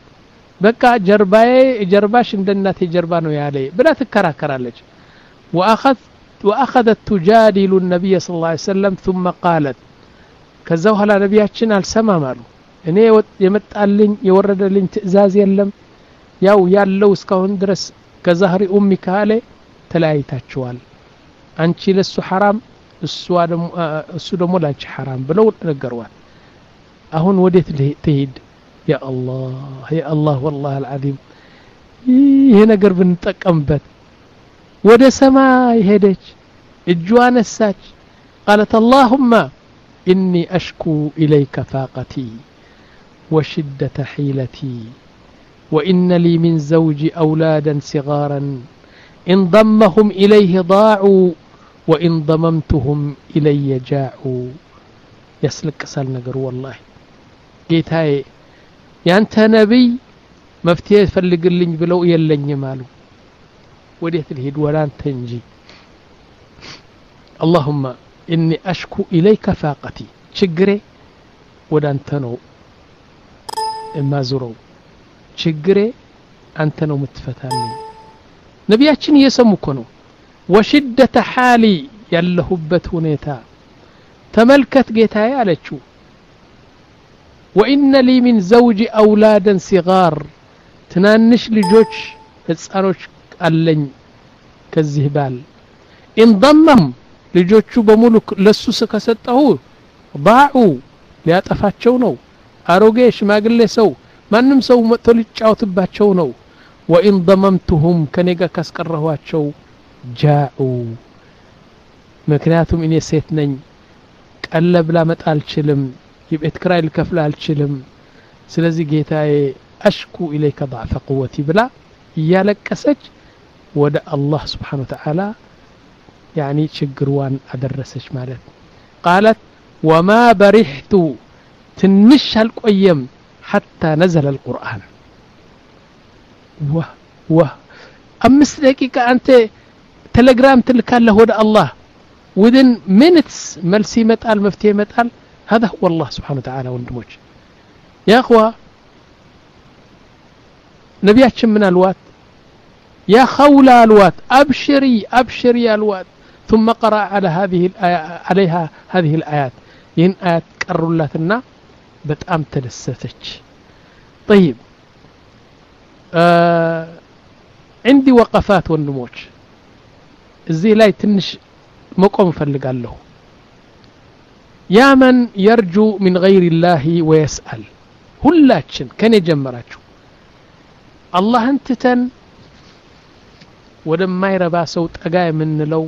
بقى جرباي جرباش እንደናቴ ጀርባ ነው ያለ ብላ ትከራከራለች واخذ واخذت تجادل النبي صلى الله عليه وسلم ثم قالت ከዛው ኋላ ነብያችን አልሰማም አሉ እኔ የመጣልኝ የወረደልኝ ትእዛዝ የለም ያው ያለው እስካሁን ድረስ ከዛህሪ ኡሚ ካለ ተላይታችኋል አንቺ ለሱ حرام እሱ ደሞ እሱ ደሞ ላንቺ حرام ብለው ነገርዋል አሁን ወዴት ትሄድ يا الله يا الله والله العظيم ይሄ ነገር ብንጠቀምበት ወደ ሰማይ ሄደች እጇን ነሳች قالت اللهم إني أشكو إليك فاقتي وشدة حيلتي وإن لي من زوجي أولادا صغارا إن ضمهم إليه ضاعوا وإن ضممتهم إلي جاعوا يسلك سال نقر والله قيت هاي يانت نبي مفتيه فلق اللي بلو يلن يمالو وديت الهد ولان تنجي اللهم إني أشكو إليك فاقتي شجري ودانتنو إما زرو شجري አንተ ነው የምትፈታልኝ ነቢያችን እየሰሙ እኮ ነው ወሽደተ ሐሊ ያለሁበት ሁኔታ ተመልከት ጌታዬ አለችው وإن لي من زوجي أولادا صغار ትናንሽ ልጆች ህፃኖች አለኝ ከዚህ ባል እንضمም ልጆቹ በሙሉ ለሱ ከሰጠው ضاعوا ሊያጠፋቸው ነው አሮጌ ሽማግሌ ሰው ማንም ሰው መጥቶ ሊጫወትባቸው ነው وإن ضممتهم ከኔጋ ካስቀረኋቸው جاءوا ምክንያቱም እኔ ሴት ነኝ ቀለብ ላመጣ አልችልም የቤት ክራይ ልከፍል አልችልም ስለዚህ ጌታዬ أشكو إليك ضعف قوتي بلا يالكسج ود الله سبحانه وتعالى يعني شجروان أدرسش مالت قالت وما برحت تنش هالقيم حتى نزل القرآن وه وه أمس دقيقة أنت تلجرام تلك له ود الله within minutes ملسي متقال مفتي متقال هذا هو الله سبحانه وتعالى وندمج يا أخوة نبياتشم من الوات يا خولة الوات أبشري أبشري الوات ثم قرأ على هذه الآية عليها هذه الآيات ين آيات كرولاتنا بتأم تلستك طيب آه عندي وقفات والنموج زي لا يتنش مقوم فلقال له يا من يرجو من غير الله ويسأل هلاتشن كان يجمراችሁ አላህን ትተን ወደማይረባ ሰው ጠጋ የምንለው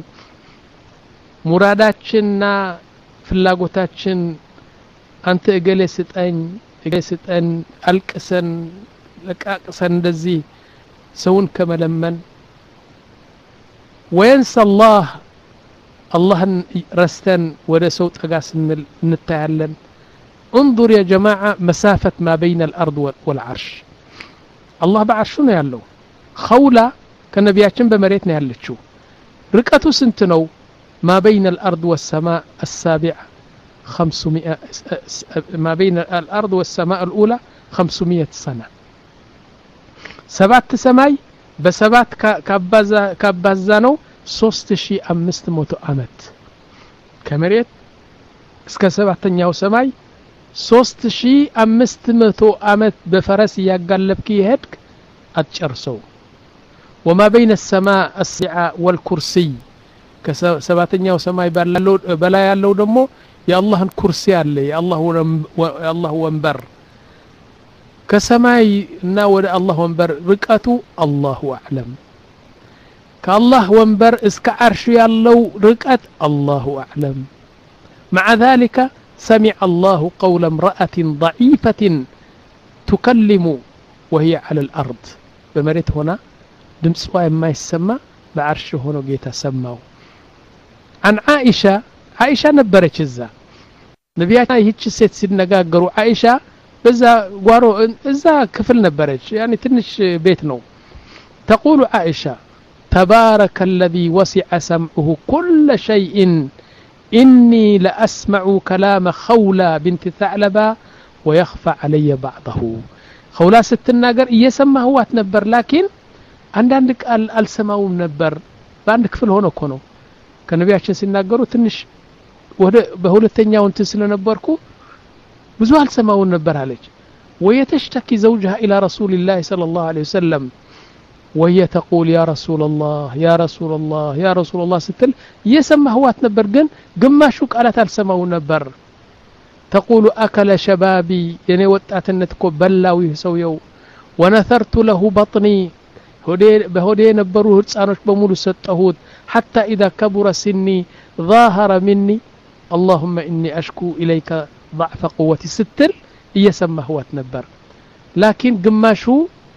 ሙራዳችንና ፍላጎታችን አንተ እገሌ ስጠኝ እገሌ ስጠን አልቅሰን ለቃቅሰን እንደዚህ ሰውን ከመለመን ወይንስ አላህ አላህን ረስተን ወደ ሰው ጠጋ ስንል እንታያለን انظر يا جماعة مسافة ما بين الأرض والعرش الله بعرشو ነው ያለው خولة ከነቢያችን በመሬት ነው ያለችው ርቀቱ ስንት ነው ما بين الأرض والسماء السابعة خمسمائة ما بين الأرض والسماء الأولى خمسمائة سنة سبعة سماي بسبعة كابازا كابازا ነው ሶስት ሺህ አምስት መቶ ዓመት ከመሬት እስከ ሰባተኛው ሰማይ ሶስት ሺህ አምስት መቶ ዓመት በፈረስ ያጋለብክ ይሄድክ አትጨርሰው وما بين السماء السبعة والكرسي ከሰባተኛው ሰማይ ባለው በላይ ያለው ደግሞ የአላህን ኩርሲ አለ የአላህ የአላህ ወንበር ከሰማይና ወደ አላህ ወንበር ርቀቱ አላሁ አዕለም كالله وانبر اسك عرش يالله رقت الله أعلم مع ذلك سمع الله قول امرأة ضعيفة تكلم وهي على الأرض بمريت هنا دمسوا ما يسمى بعرش هنا جيتا سماه عن عائشة عائشة نبرت الزا نبياتنا هيك ست سنة قالوا عائشة بزا قارو إذا كفل نبرت يعني تنش بيتنا تقول عائشة تبارك الذي وسع سمعه كل شيء إني لأسمع كلام خولة بنت ثعلبة ويخفى علي بعضه خولة ست الناقر يسمى هو تنبر لكن عند عندك السماو منبر عندك في الهون كونو كان نبي عشان سنناقروا تنش بهول الثانية وانت سننبركو بزوها السماو منبر عليك ويتشتكي زوجها إلى رسول الله صلى الله عليه وسلم وهي تقول يا رسول الله يا رسول الله يا رسول الله ستل يسمى هو تنبر جن قماشو قالت السماو نبر تقول أكل شبابي يعني وطات النتكو بلاوي سويو ونثرت له بطني هدي بهدي نبروه هتصانوش بمولو ستهود حتى إذا كبر سني ظاهر مني اللهم إني أشكو إليك ضعف قوتي ستل يسمى هو تنبر لكن قماشو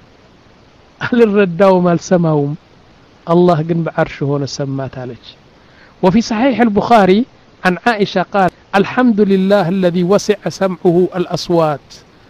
أهل الرداو مال سماهم الله قن بعرشه هنا سمات عليك وفي صحيح البخاري عن عائشة قال الحمد لله الذي وسع سمعه الأصوات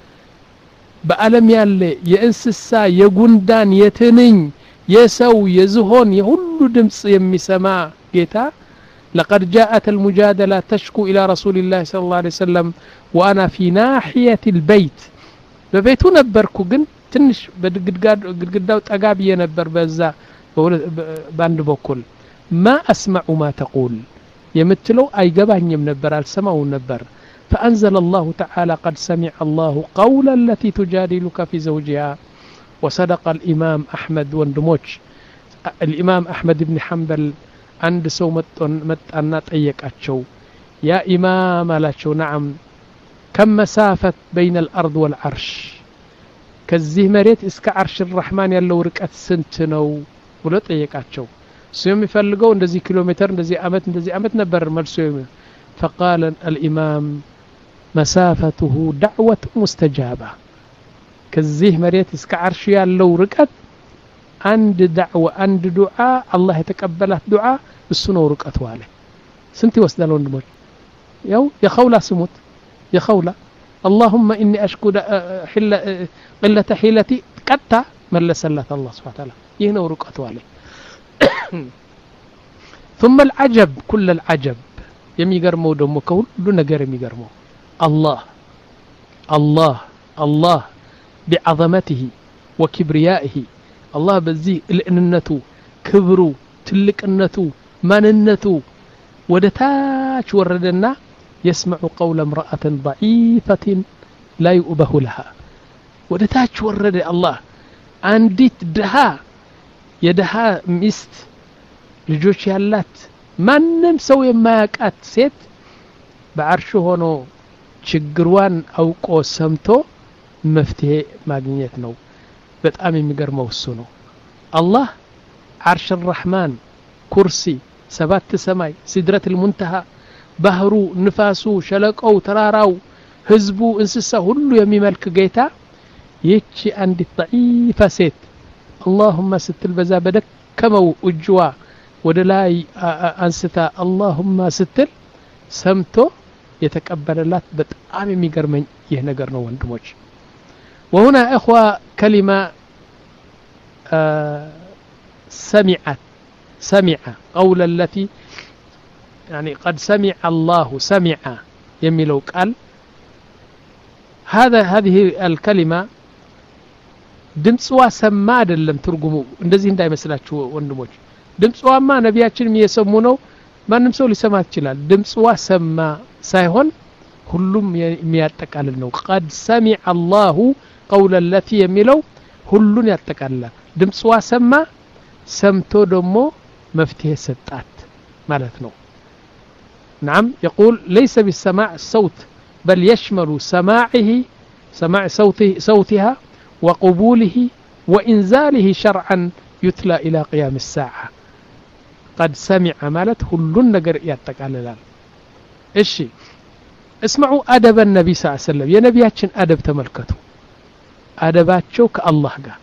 بألم يالي ينسسا يقندان يتنين يسو يزهون يهل دمس يمي سماء جيتا لقد جاءت المجادلة تشكو إلى رسول الله صلى الله عليه وسلم وأنا في ناحية البيت ببيتو نبركو قن ትንሽ በግድግዳው ጠጋ ብዬ ነበር በዛ ባንድ በኩል ما أسمع ما تقول يمتلو أي جبهنيم نبر السماء نبر فأنزل الله تعالى قد سمع الله قول التي تجادلك في زوجها وصدق الإمام أحمد وندموش الإمام أحمد بن حنبل عند سو متأنات أيك أتشو يا إمام لا شو نعم كم مسافة بين الأرض والعرش كالزيه مريت إسك عرش الرحمن يلو ركعت سنتنو ولت أيك أتشو سيوم يفلقوا ندزي كيلومتر ندزي أمت ندزي أمت نبر مرسوم فقال الإمام مسافته دعوة مستجابة كالزيه مريت إسك عرش يلو ركعت عند دعوة عند دعاء الله يتقبله دعاء السنو ركعت واله سنتي وسدلون دموج يو يا خولة سموت يا خولة اللهم إني أشكو حل قلة حيلتي قطع ملسلت الله سبحانه وتعالى يهنا ركعت واله ثم العجب كل العجب يمي قرمو دمو كول دون قرم يمي قرمو الله الله الله بعظمته وكبريائه الله بزي الاننتو كبرو تلقنتو ماننتو ودتاش وردنا يسمع قول امرأة ضعيفة لا يؤبه لها ودتاش ورد الله عنديت دها يدها مست ልጆች ያላት ማንንም ሰው የማያውቃት ሴት በአርሹ ሆኖ ችግሯን አውቆ ሰምቶ መፍትሄ ማግኘት ነው በጣም የሚገርመው እሱ ነው አላህ አርሽ الرحمن ኩርሲ ሰባት ሰማይ ሲድረት المنتهى ባህሩ ንፋሱ ሸለቆው ተራራው ህዝቡ እንስሳ ሁሉ የሚመልክ ጌታ ይቺ አንዲት ضعيفة ሴት اللهم ስትል በዛ በደከመው እጅዋ ወደ ላይ አንስታ اللهم ስትል ሰምቶ የተቀበለላት በጣም የሚገርመኝ ይህ ነገር ነው ወንድሞች وهنا اخوه كلمه سمعت سمع قول التي يعني قد سمع الله سمع يميلو قال هذا هذه الكلمه ድምጽዋ ሰማ አይደለም ትርጉሙ እንደዚህ እንዳይመስላችሁ ወንድሞች ድምጽዋማ ነቢያችንም እየሰሙ ነው ማንም ሰው ሊሰማ ይችላል ድምጽዋ ሰማ ሳይሆን ሁሉም የሚያጠቃልል ነው قد سمع الله قول التي የሚለው ሁሉን ያጠቃልላል ድምጽዋ ሰማ ሰምቶ ደግሞ መፍትሄ ሰጣት ማለት ነው نعم يقول ليس بالسماع الصوت بل يشمل سماعه سماع صوته صوتها وقبوله وإنزاله شرعا يتلى إلى قيام الساعة قد سمع مالت كل نجر يتقاللال إيشي اسمعوا أدب النبي صلى الله عليه وسلم يا نبياتشن أدب تملكته أدباتشو كالله قال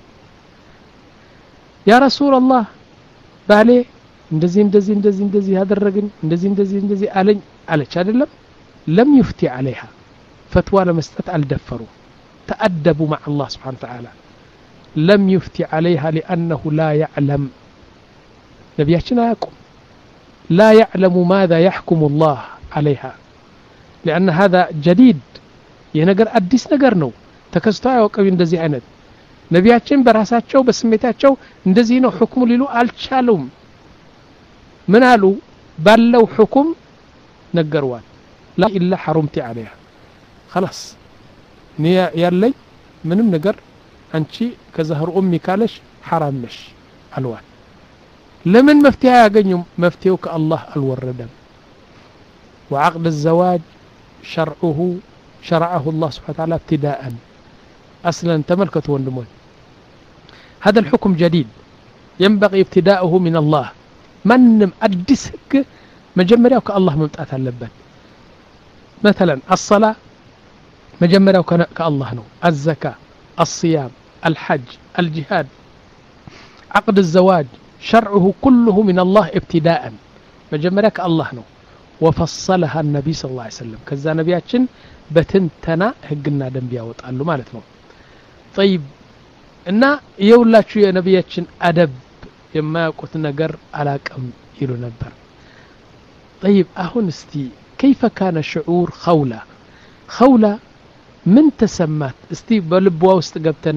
يا رسول الله بالي እንደዚህ እንደዚህ እንደዚህ እንደዚህ ያደረግን እንደዚህ እንደዚህ እንደዚህ አለኝ አለች አይደለም لم يفتي عليها فتوى لمسጠት አልደፈሩ تأدبوا مع الله سبحانه وتعالى لم يفتي عليها لأنه لا يعلم نبياتنا يقول لا يعلم ماذا يحكم الله عليها لأن هذا جديد ينقر أديس نقر نو تكستوا وقوي اندزي عند نبياتنا براساتشو بسميتاتشو اندزي نو حكم للو الشالوم من قالوا بلو حكم نقروان لا إلا حرمتي عليها خلاص نيا يالي منم نقر أنشي كزهر أمي كالش حرام نش الوان لمن مفتيها يقنيم مفتيوك الله الوردم وعقد الزواج شرعه شرعه الله سبحانه وتعالى ابتداء أصلا تملكته وندمون هذا الحكم جديد ينبغي ابتداؤه من الله من أدسك مجمريوك الله ممتأث اللبن مثلا الصلاة مجمريوك كالله نو الزكاة الصيام الحج الجهاد عقد الزواج شرعه كله من الله ابتداء مجمريوك الله نو وفصلها النبي صلى الله عليه وسلم كذا نبياتشن بتنتنا هقنا دنبيا وطالو مالتنا طيب إنا يولاتشو يا نبياتشن أدب يما يقول نجر على كم يلو نبر طيب أهون استي كيف كان شعور خولة خولة من تسمت استي بلبوا واستجبتن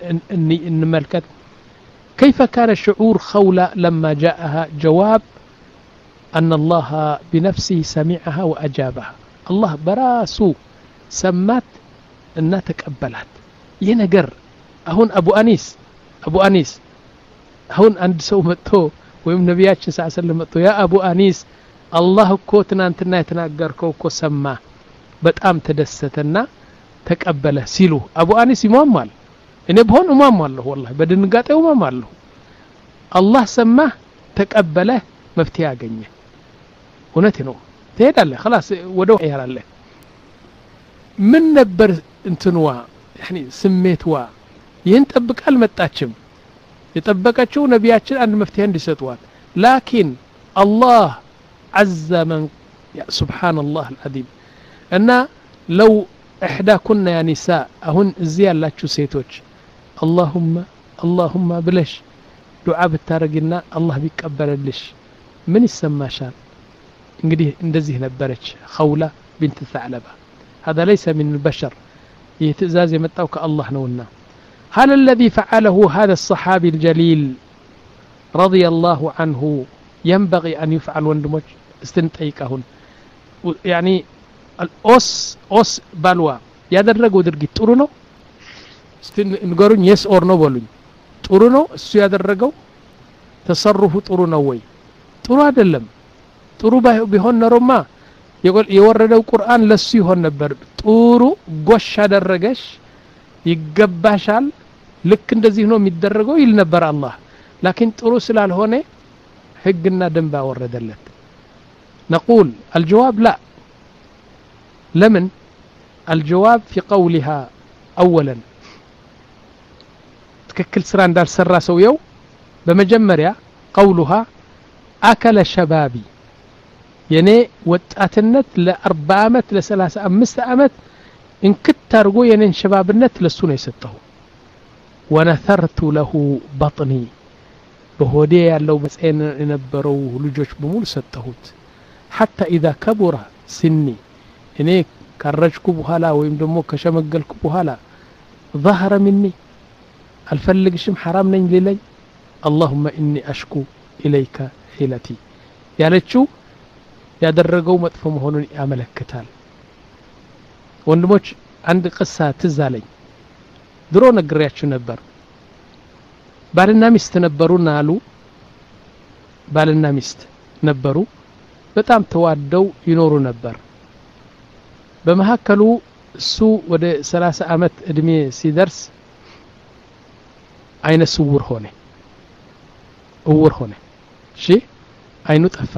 نملكت كيف كان شعور خولة لما جاءها جواب أن الله بنفسه سمعها وأجابها الله براسو سمات أنها تقبلت ينقر هون أبو أنيس أبو أنيس هون عند سو متو ويم نبياتنا صلى الله عليه وسلم متو يا أبو أنيس الله كو تنانتنا يتناقركو كو سما بتأم تدستنا تقبله سيلو أبو أنيس يمامال إني بهون أمامال له والله بدنقاته أمامال له الله سماه تقبله مفتيا أغنيه እውነት ነው ትሄዳለህ خلاص ወደው ይያራለህ ምን ነበር እንትንዋ يعني ስሜትዋ ይህን ጠብቃ አልመጣችም የጠበቀችው ነቢያችን አንድ መፍትሄ እንዲሰጡዋት ላኪን الله عز من سبحان الله العظيم እና لو احداكن يا نساء አሁን እዚህ ያላችሁ ሴቶች اللهم اللهم ብለሽ ዱዓ ብታረጊና አላህ ቢቀበልልሽ ምን ይሰማሻል እንግዲህ እንደዚህ ነበረች خولة بنت ثعلبة هذا ليس من البشر يتزاز يمتاو كالله نونا هل الذي فعله هذا الصحابي الجليل رضي الله عنه ينبغي أن يفعل وندمج استنطيقهن يعني الأس أس بالوا ያደረገው ድርጊት ጥሩ ነው እስቲ ንገሩኝ yes or no በሉኝ ጥሩ ነው እሱ ያደረገው ተሰሩፉ ጥሩ ነው ወይ ጥሩ አይደለም ጥሩ ቢሆን ነሮማ የወረደው ቁርአን ለሱ ይሆን ነበር ጥሩ ጎሽ አደረገሽ ይገባሻል ልክ እንደዚህ ነው የሚደረገው ይል ነበር አላህ لكن ጥሩ ስላልሆነ ህግና ደንብ አወረደለት نقول الجواب لا لمن الجواب في قولها اولا تككل سرا እንዳል ሰራ ሰውየው በመጀመሪያ قولها اكل شبابي የኔ ወጣትነት ለ40 አመት ለ35 አመት እንክት አርጎ የኔን ሸባብነት ለሱ ነው የሰጠው ወነثرت له بطني በሆዴ ያለው በጽን የነበረው ልጆች በሙሉ ሰጠሁት حتى اذا كبر سني እኔ ካረጅኩ በኋላ ወይም ደግሞ ከሸመገልኩ በኋላ ظهر مني አልፈልግሽም حرام ነኝ ሊለኝ اللهم اني اشكو اليك حيلتي ያለችው ያደረገው መጥፎ መሆኑን ያመለክታል ወንድሞች አንድ ቅሳ ትዛለኝ ድሮ ነግሬያችሁ ነበር ባልና ሚስት ነበሩና አሉ ባልና ሚስት ነበሩ በጣም ተዋደው ይኖሩ ነበር በመሐከሉ እሱ ወደ ሰላሳ አመት እድሜ ሲደርስ አይነ ስውር ሆነ እውር ሆነ እሺ አይኑ ጠፋ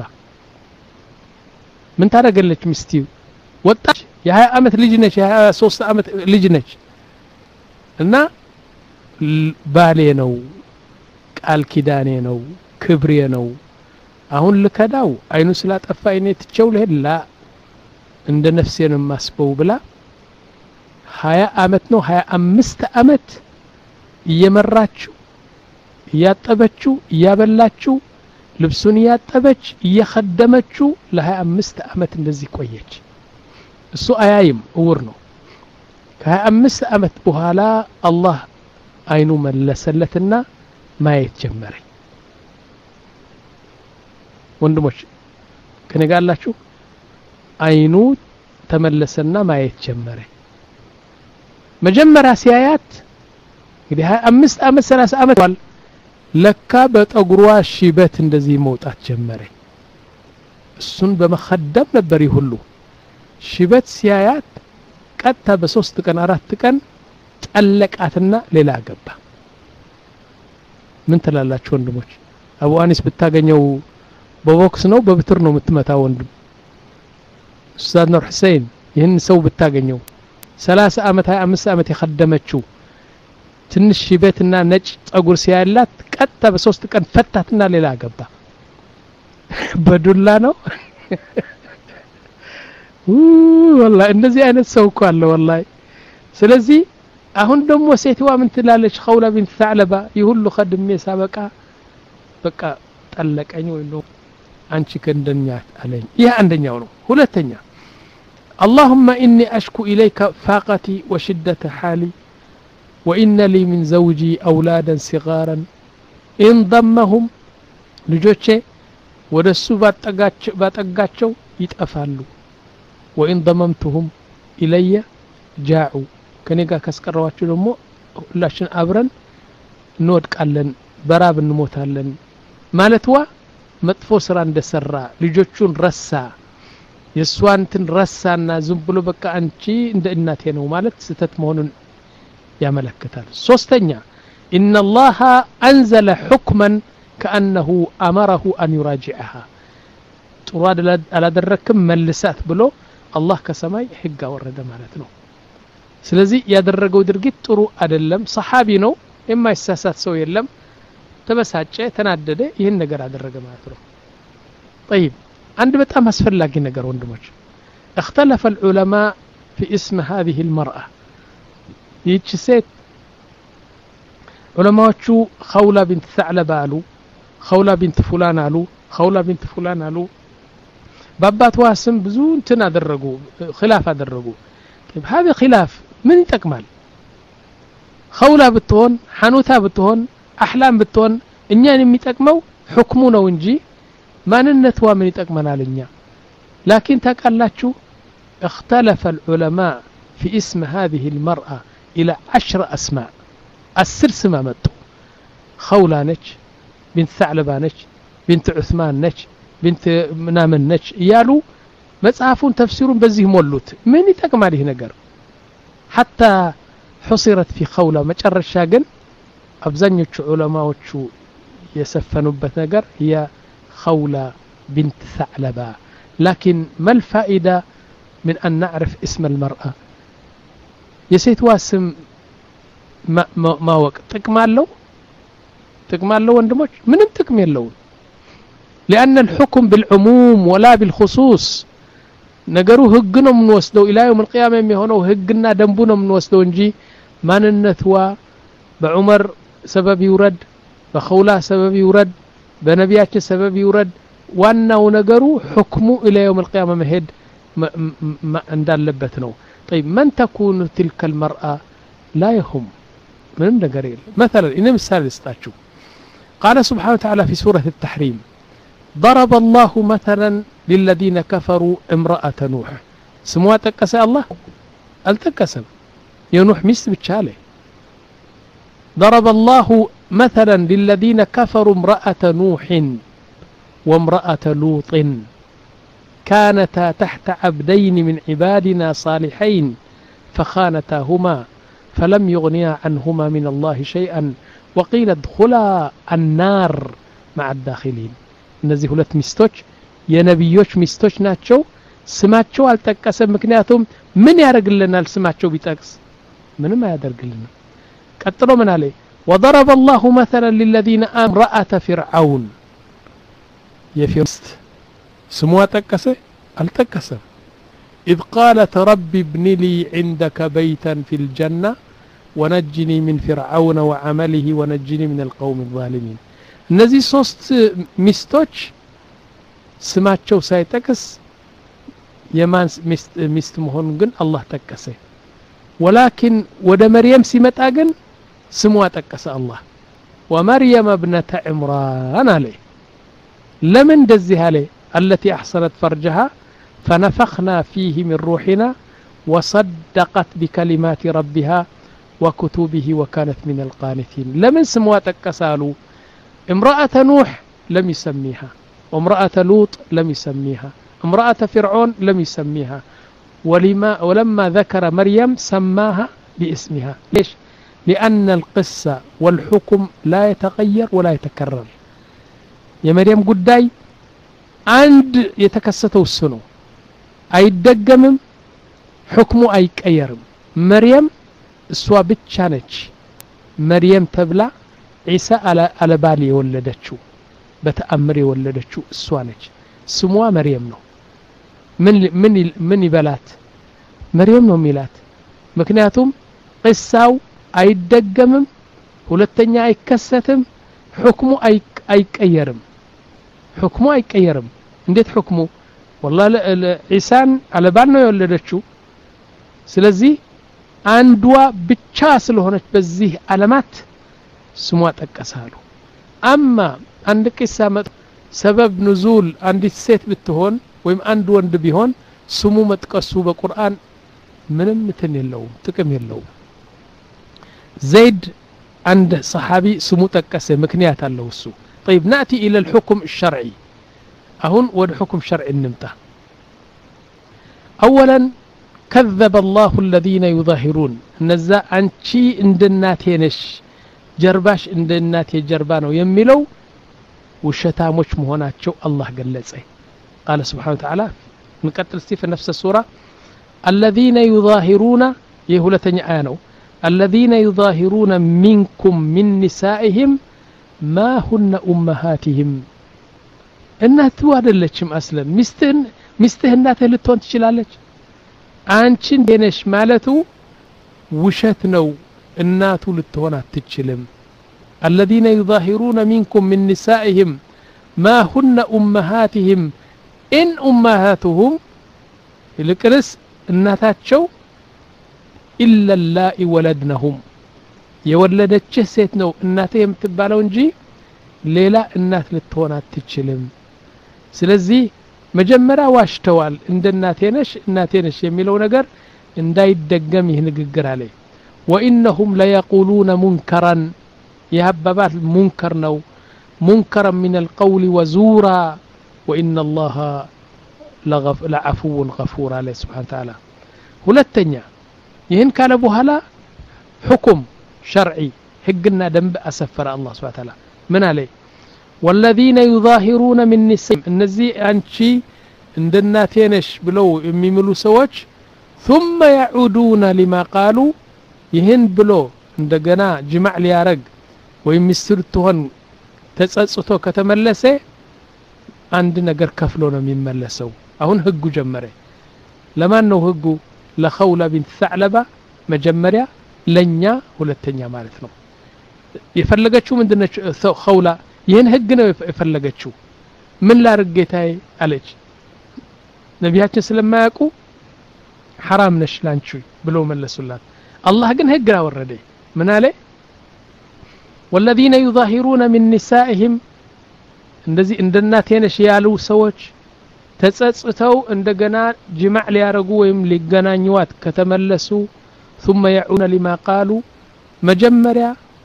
ምን ታደርገለች ሚስቲው ወጣች የ20 አመት ልጅ ነች የ23 አመት ልጅ ነች እና ባሌ ነው ቃል ኪዳኔ ነው ክብሬ ነው አሁን ልከዳው አይኑ ስላጠፋ እኔ ትቸው ለላ እንደ ነፍሴን ማስበው ብላ ሃያ አመት ነው ሃያ አምስት አመት እየመራችሁ እያጠበችሁ እያበላችሁ ልብሱን ያጠበች እየخدመችው ለ25 አመት እንደዚህ ቆየች እሱ አያይም እውር ነው ከ25 አመት በኋላ አላህ አይኑ መለሰለትና ማየት ጀመረ ወንድሞች ከነጋላችሁ አይኑ ተመለሰና ማየት ጀመረ መጀመሪያ ሲያያት እንግዲህ ሃያ አምስት አመት ሰላሳ አመት ዋል ለካ በጠጉሯ ሽበት እንደዚህ መውጣት ጀመረ እሱን በመخدም ነበር ይሁሉ ሽበት ሲያያት ቀጣ በሶስት ቀን አራት ቀን ጠለቃትና ሌላ ገባ ምን ተላላችሁ ወንድሞች አቡ አኒስ ብታገኘው በቦክስ ነው በብትር ነው የምትመታው ወንድም ኡስታዝ ኑር ሁሴን ይህን ሰው ብታገኘው ሰላሳ አመት ሃያ አምስት አመት የخدመችው ትንሽ ሽበትና ነጭ ጸጉር ሲያላት ቀጣ በሶስት ቀን ፈታትና ሌላ ገባ በዱላ ነው والله እንደዚህ አይነት ሰው እኮ አለ والله ስለዚህ አሁን ደግሞ ሴትዋ ምን ትላለች خولة بنت ثعلبة ይሁሉ خدሜ ሳበቃ በቃ ጠለቀኝ ወይ ነው አንቺ ከእንደኛ አለኝ ይሄ አንደኛው ነው ሁለተኛ اللهم اني اشكو اليك فاقتي وشدة حالي وإن لي من زوجي أولادا صغارا إن ضمهم لجوتشي ودسو باتقاتشو يتأفالو وإن ضممتهم إلي جاعوا كنيقا كسكرواتشو لمو لاشن أبرن نودك ألن براب نموت ألن مالتوا مطفو سران دسرا لجوتشون رسا يسوانتن رسانا زنبلو بكا أنشي اند إناتينو مالت ستت مهونن يا ملكتال سوستنيا إن الله أنزل حكما كأنه أمره أن يراجعها تراد على دركم ملسات بلو الله كسماي حقا ورد مالتنو سلزي يادرقو درقيت ترو أدلم صحابي نو إما يساسات سو يلم تبساتشي تنادده يهن نقر أدرق مالتنو طيب عند بتأم أسفل لكن نقر وندمج اختلف العلماء في اسم هذه المرأة يتشسيت علماء شو خولة بنت ثعلب قالوا خولة بنت فلان قالوا خولة بنت فلان قالوا بابات واسم بزون تنا درقوا خلاف درقوا طيب هذا خلاف من تكمل خولة بتون حنوتها بتون أحلام بتون إنيان ميتكمو حكمونا ونجي ما ننتوا من يتأكمنا لنيا لكن تقالاتشو اختلف العلماء في اسم هذه المرأة إلى عشر أسماء السر سما متو خولانج بنت ثعلبانج بنت عثمانج بنت منامنج يالو مصحفون تفسيرون بزيه مولوت من يتأكمل هنا نجر حتى حصرت في خولة مجرشا جن أبزنيوش علماء وشو يسفنوا بتنجر هي خولة بنت ثعلبة لكن ما الفائدة من أن نعرف اسم المرأة يسيت واسم ما, ما, ما وقت تكمال له تكمال له وندمج من تكمل له لأن الحكم بالعموم ولا بالخصوص نقروا هقنا من وسدو إلى يوم القيامة يهونوا هقنا دنبونا من وسدو نجي ما ننتوا بعمر سبب يورد بخولة سبب يورد بنبيات سبب يورد وانه نقروا حكمه الى يوم القيامه مهد ما اندال لبتنو طيب من تكون تلك المراه لا يهم من نقريل مثلا ان مثال استاچو قال سبحانه وتعالى في سوره التحريم ضرب الله مثلا للذين كفروا امراه نوح سموا تقس الله التقسم ينوح مست بتشاله ضرب الله مثلا للذين كفروا امرأة نوح وامرأة لوط كانتا تحت عبدين من عبادنا صالحين فخانتاهما فلم يغنيا عنهما من الله شيئا وقيل ادخلا النار مع الداخلين እነዚህ ሁለት ሚስቶች የነብዮች ሚስቶች ናቸው ስማቸው አልተጠቀሰም ምክንያቱም ምን ያደርግልናል ስማቸው ቢጠቅስ ምንም አያደርግልንም ቀጥሎ ምን አለ وضرب الله مثلا للذين امرأة فرعون يفرست سموا تكسه التكسه إذ قالت رب ابن لي عندك بيتا في الجنة ونجني من فرعون وعمله ونجني من القوم الظالمين نزي صوست مستوش سماتشو سايتكس يمان مست, مست مهون الله تكسه ولكن ود مريم سمتاجن سموا تكس الله ومريم ابنة عمران عليه لمن دزها عليه التي أحصنت فرجها فنفخنا فيه من روحنا وصدقت بكلمات ربها وكتبه وكانت من القانتين لمن سموا تكسالو امرأة نوح لم يسميها وامرأة لوط لم يسميها امرأة فرعون لم يسميها ولما ولما ذكر مريم سماها باسمها ليش لأن القصة والحكم لا يتغير ولا يتكرر يا مريم قداي عند يتكسته السنو أي دقمم حكمه أي كيرم مريم سوا بتشانج مريم تبلع عيسى على على بالي ولدتشو بتأمري ولدتشو سوانج سموا مريم نو من من من يبلات مريم نو ميلات مكنياتهم قصاو አይደገምም ሁለተኛ አይከሰትም حكمه اي አይቀየርም حكمه አይቀየርም እንዴት حكمه والله عيسى على ባል ነው የወለደችው ስለዚህ አንዷ ብቻ ስለሆነች በዚህ ዓለማት ስሟ ተጠቀሳሉ አማ አንድ ቂሳ ሰበብ ንዙል አንዲት ሴት ብትሆን ወይም አንድ ወንድ ቢሆን ስሙ መጥቀሱ በቁርአን ምንም እንትን የለውም ጥቅም የለውም ዘይድ عند صحابي سمو تكسه مكنيات الله وسو طيب نأتي إلى الحكم الشرعي أهون ود حكم شرعي النمتا أولا كذب الله الذين يظاهرون نزا أنشي عند الناتينش جرباش عند الناتي جربانو يميلو وشتاموش مهوناتشو الله قال لسي قال سبحانه وتعالى نقتل في نفس السورة الذين يظاهرون يهولتني آنو الذين يظاهرون منكم من نسائهم ما هن أمهاتهم إنها توادلتشم أصلا مستهن مستهنات لتون تشلالج አንቺን ደነሽ ማለቱ ውሸት ነው እናቱ ልትሆን አትችልም الذين يظاهرون منكم من نسائهم ما هن أمهاتهم إن أمهاتهم لكرس እናታቸው إلا اللائي ولدنهم የወለደች ሴት ነው እናቴ የምትባለው እንጂ ሌላ እናት ልትሆን አትችልም ስለዚህ መጀመሪያ ዋሽተዋል እንደ እናቴ ነሽ እናቴ ነሽ የሚለው ነገር እንዳይደገም ይህ ንግግር አለ وإنهم ليقولون منكرا يهببات منكر نو منكرا من القول وزورا وإن الله لغف لعفو غفور عليه سبحانه وتعالى ሁለተኛ ይህን ካለ በኋላ حكم شرعي ህግና ደንብ አሰፈረ አላህ Subhanahu Wa Ta'ala ምን አለ والذين يظاهرون من نسائهم እነዚህ አንቺ እንደ እናቴ ነሽ ብለው የሚምሉ ሰዎች ثم يعودون لما قالوا ይህን ብሎ እንደገና ጅማዕ ሊያረግ ወይ ሚስጥር ትሆን ተጸጽቶ ከተመለሰ አንድ ነገር ከፍሎ ነው የሚመለሰው አሁን ህጉ ጀመረ ለማን ነው ህጉ ለخولة بنت ثعلبة መጀመሪያ ለኛ ሁለተኛ ማለት ነው የፈለገችው ምንድነው خولة ይህን ህግ ነው የፈለገችው ምን ላርግ ጌታዬ አለች ነቢያችን ስለማያውቁ حرام ነሽ ላንቺ ብለው መለሱላት አላህ ግን ህግ አወረደ ምን አለ والذين يظاهرون من نسائهم እንደዚህ እንደናቴ ነሽ ያሉ ሰዎች ተጸጽተው እንደገና ጅማዕ ሊያረጉ ወይም ሊገናኙዋት ከተመለሱ ثم يعون لما قالوا መጀመሪያ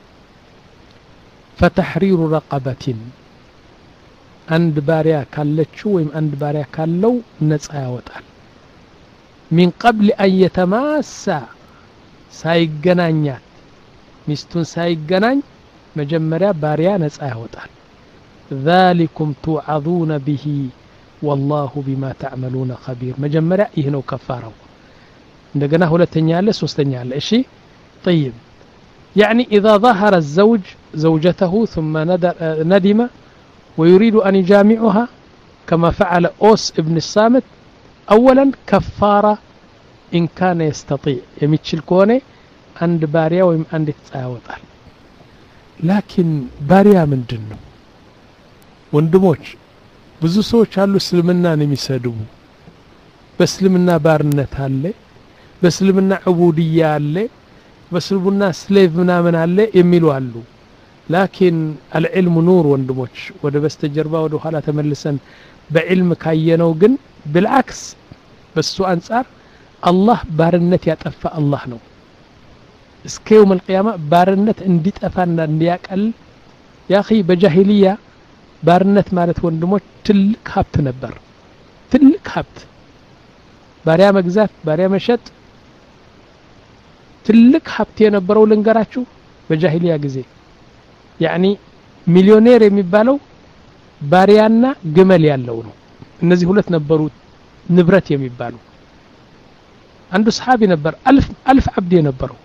فتحرير رقبة عند باريا كالتشو ويم عند باريا كاللو نص ياوطال من قبل أن يتماسا سايغنانيات مستون سايغنان مجمريا باريا نص ياوطال ذلكم توعظون به والله بما تعملون خبير مجمريا ይህ ነው ከፋራው እንደገና ሁለተኛ አለ ሶስተኛ አለ እሺ طيب يعني إذا ظهر الزوج زوجته ثم ندم ويريد أن يجامعها كما فعل أوس ابن الصامت أولا كفارة إن كان يستطيع يمتشل كونه عند باريا ويم عند تساوطال لكن باريا من دنو وندموش ብዙ ሰዎች አሉ እስልምናን የሚሰድቡ በእስልምና ባርነት አለ በእስልምና ዑቡድያ አለ በእስልምና ስሌቭ ምናምን አለ የሚሉ አሉ لكن العلم نور ወንድሞች ወደ በስተጀርባ ወደ ኋላ ተመልሰን በዕልም ካየነው ግን بالعكس በሱ አንፃር አላህ ባርነት ያጠፋ አላህ ነው እስከ يوم القيامه ባርነት እንዲጠፋና እንዲያቀል يا اخي በጃሂልያ ባርነት ማለት ወንድሞች ትልቅ ሀብት ነበር ትልቅ ሀብት ባሪያ መግዛት ባሪያ መሸጥ ትልቅ ሀብት የነበረው ልንገራችሁ በጃሂልያ ጊዜ يعني ሚሊዮኔር የሚባለው ባሪያና ግመል ያለው ነው እነዚህ ሁለት ነበሩ ንብረት የሚባሉ አንዱ ሰሃቢ ነበር አልፍ አልፍ አብድ የነበረው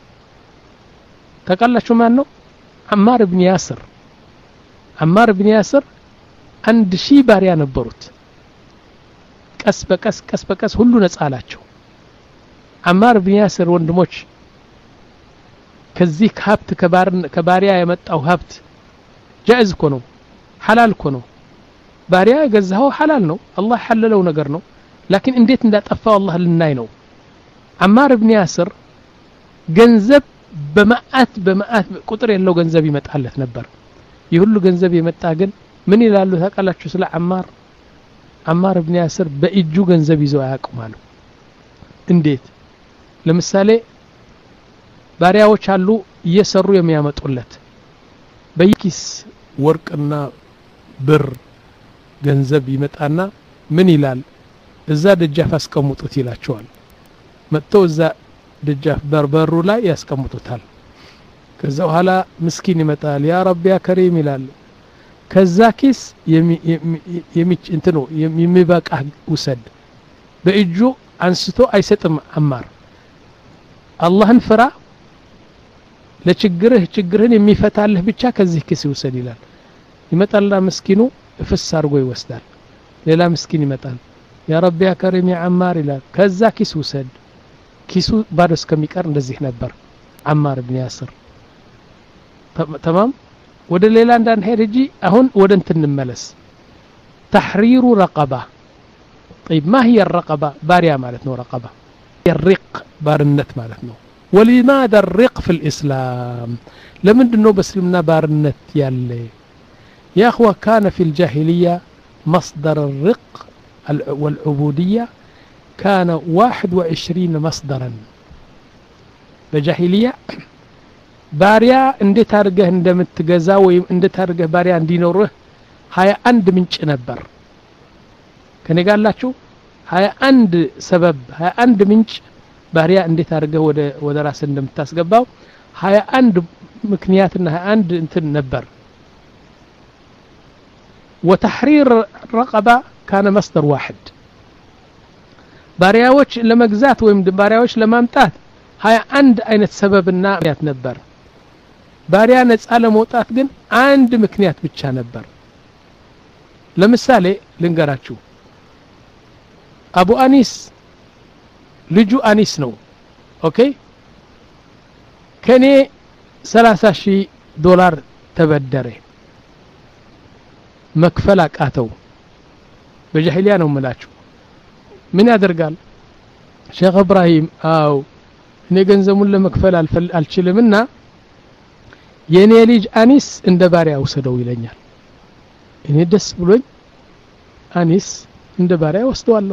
ተቀላችሁ ማን ነው አማር ኢብኑ ያስር አማር ኢብኑ ያስር አንድ ሺህ ባሪያ ነበሩት ቀስ በቀስ ቀስ በቀስ ሁሉ ነፃ አላቸው አማር ኢብኑ ያስር ወንድሞች ከዚህ ሀብት ከባሪያ የመጣው ሀብት ጃይዝ እኮ ነው ሐላል እኮ ነው ባሪያ ገዛው ሐላል ነው አላህ ሐለለው ነገር ነው لكن እንዴት እንዳጠፋው አላህ ልናይ ነው አማር ኢብኑ ያስር ገንዘብ በመዓት በመዓት ቁጥር ያለው ገንዘብ ይመጣለት ነበር ይሁሉ ገንዘብ የመጣ ግን ምን ይላሉ ታቃላችሁ ስለ አማር አማር ኢብኑ ያስር በእጁ ገንዘብ ይዞ ያቁማሉ እንዴት ለምሳሌ ባሪያዎች አሉ እየሰሩ የሚያመጡለት በየኪስ ወርቅና ብር ገንዘብ ይመጣና ምን ይላል እዛ ደጃፍ አስቀምጡት ይላቸዋል መጥተው እዛ ደጃፍ በርበሩ ላይ ያስቀምጡታል ከዛ በኋላ ምስኪን ይመጣል ያ ረቢ ያ ከሪም ይላል ከዛ ኪስ የሚ እንትኑ የሚበቃ ውሰድ በእጁ አንስቶ አይሰጥም አማር አላህን ፍራ ለችግርህ ችግርህን የሚፈታልህ ብቻ ከዚህ ኪስ ይወሰድ ይላል ይመጣልና ምስኪኑ ፍስ አርጎ ይወስዳል ሌላ ምስኪን ይመጣል ያ ረቢ ያ ከሪም ያ አማር ይላል ከዛ ኪስ ውሰድ ኪሱ ባዶ እስከሚቀር እንደዚህ ነበር አማር ኢብኑ ያስር تمام ወደ ሌላ እንዳንሄድ እጂ አሁን ወደ እንትን እንመለስ تحرير رقبه طيب ما هي الرقبه باريا معناتها رقبه الرق بارنت معناتها ولماذا الرق في الاسلام لمندنو بسلمنا بارنت يالله يا اخوه كان في الجاهليه مصدر الرق والعبوديه كان واحد وعشرين مصدرا بجاهليه ባሪያ እንዴት አርገህ እንደምትገዛ ወይም እንዴት አርገህ ባሪያ እንዲኖርህ ሃያ አንድ ምንጭ ነበር ከኔ ጋላችሁ ሃያ አንድ ሰበብ ሃያ አንድ ምንጭ ባሪያ እንዴት አርገህ ወደ ወደ ራስ እንደምታስገባው ሃያ አንድ ምክንያትና ሃያ አንድ እንትን ነበር وتحرير رقبه كان مصدر واحد ባሪያዎች ለመግዛት ወይም ባሪያዎች ለማምጣት ሃያ አንድ አይነት ሰበብና ምክንያት ነበር ባሪያ ነፃ ለመውጣት ግን አንድ ምክንያት ብቻ ነበር ለምሳሌ ልንገራችሁ አቡ አኒስ ልጁ አኒስ ነው ኦኬ ከኔ ሰላሳ ሺህ ዶላር ተበደረ መክፈል አቃተው በጃሂሊያ ነው መላችሁ ምን ያደርጋል ሼክ ኢብራሂም አው እኔ ገንዘቡን ለመክፈል አልችልምና የኔ ልጅ አኒስ እንደ ባሪያ ወሰደው ይለኛል እኔ ደስ ብሎኝ አኒስ እንደ ባሪያ ወስደዋለሁ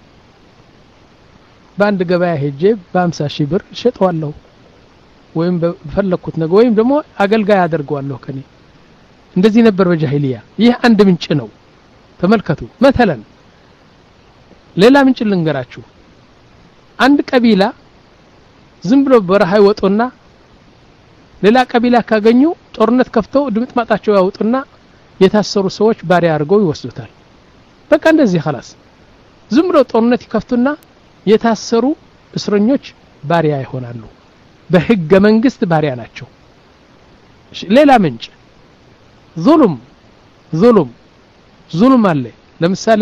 ባንድ ገበያ ሄጄ በ50 ሺህ ብር ሸጠዋለሁ ወይም በፈለኩት ነገር ወይም ደግሞ አገልጋይ አደርገዋለሁ ከኔ እንደዚህ ነበር በጃሂሊያ ይህ አንድ ምንጭ ነው ተመልከቱ مثلا ሌላ ምንጭ ልንገራችሁ አንድ ቀቢላ ዝም ብሎ በረሃ ይወጡና ሌላ ቀቢላ ካገኙ ጦርነት ከፍተው ድምጥ ማጣቸው ያወጡና የታሰሩ ሰዎች ባሪያ አድርገው ይወስዱታል በቃ እንደዚህ خلاص ዝም ብሎ ጦርነት ይከፍቱና የታሰሩ እስረኞች ባሪያ ይሆናሉ በህገ መንግስት ባሪያ ናቸው ሌላ ምንጭ ظلم ظلم ظلم አለ ለምሳሌ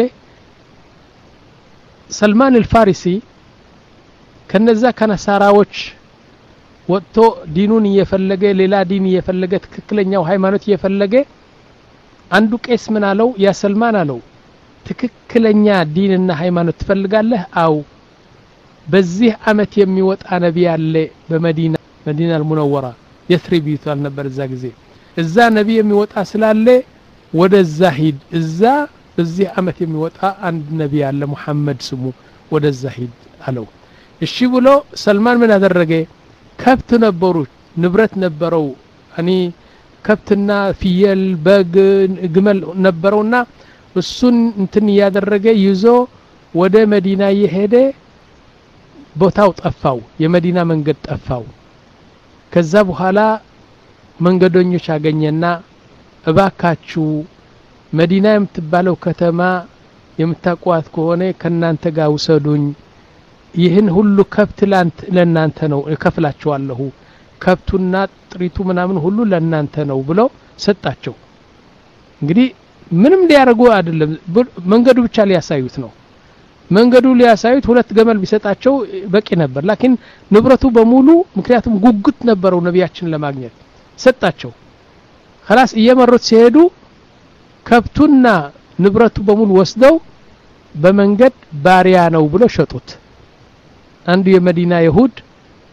ሰልማን الفارسي ከነዛ ከነሳራዎች ወጥቶ ዲኑን እየፈለገ ሌላ ዲን እየፈለገ ትክክለኛው ሃይማኖት እየፈለገ አንዱ ቄስ ምን አለው ያ ሰልማን አለው ትክክለኛ ዲንና ሃይማኖት ትፈልጋለህ አው በዚህ አመት የሚወጣ ነብይ አለ በመዲና መዲና አልሙነወራ የትሪብ ይቷል ነበር እዛ ጊዜ እዛ ነብይ የሚወጣ ስላለ ወደዛ ሂድ እዛ በዚህ አመት የሚወጣ አንድ ነብይ አለ መሐመድ ስሙ ወደዛ ሂድ አለው እሺ ብሎ ሰልማን ምን አደረገ ከብት ነበሩ ንብረት ነበረው አኒ ከብትና ፍየል በግ ግመል ነበረውና እሱን እንትን ያደረገ ይዞ ወደ መዲና የሄደ ቦታው ጠፋው የመዲና መንገድ ጠፋው ከዛ በኋላ መንገደኞች አገኘና እባካችሁ መዲና የምትባለው ከተማ የምታቋት ከሆነ ከናንተ ጋር ውሰዱኝ ይህን ሁሉ ከብት ላንተ ለናንተ ነው እከፍላችኋለሁ ከብቱና ጥሪቱ ምናምን ሁሉ ለናንተ ነው ብሎ ሰጣቸው እንግዲህ ምንም ሊያረጉ አይደለም መንገዱ ብቻ ሊያሳዩት ነው መንገዱ ሊያሳዩት ሁለት ገመል ቢሰጣቸው በቂ ነበር ላኪን ንብረቱ በሙሉ ምክንያቱም ጉጉት ነበረው ነብያችን ለማግኘት ሰጣቸው خلاص እየመሩት ሲሄዱ ከብቱና ንብረቱ በሙሉ ወስደው በመንገድ ባሪያ ነው ብሎ ሸጡት አንዱ የመዲና ይሁድ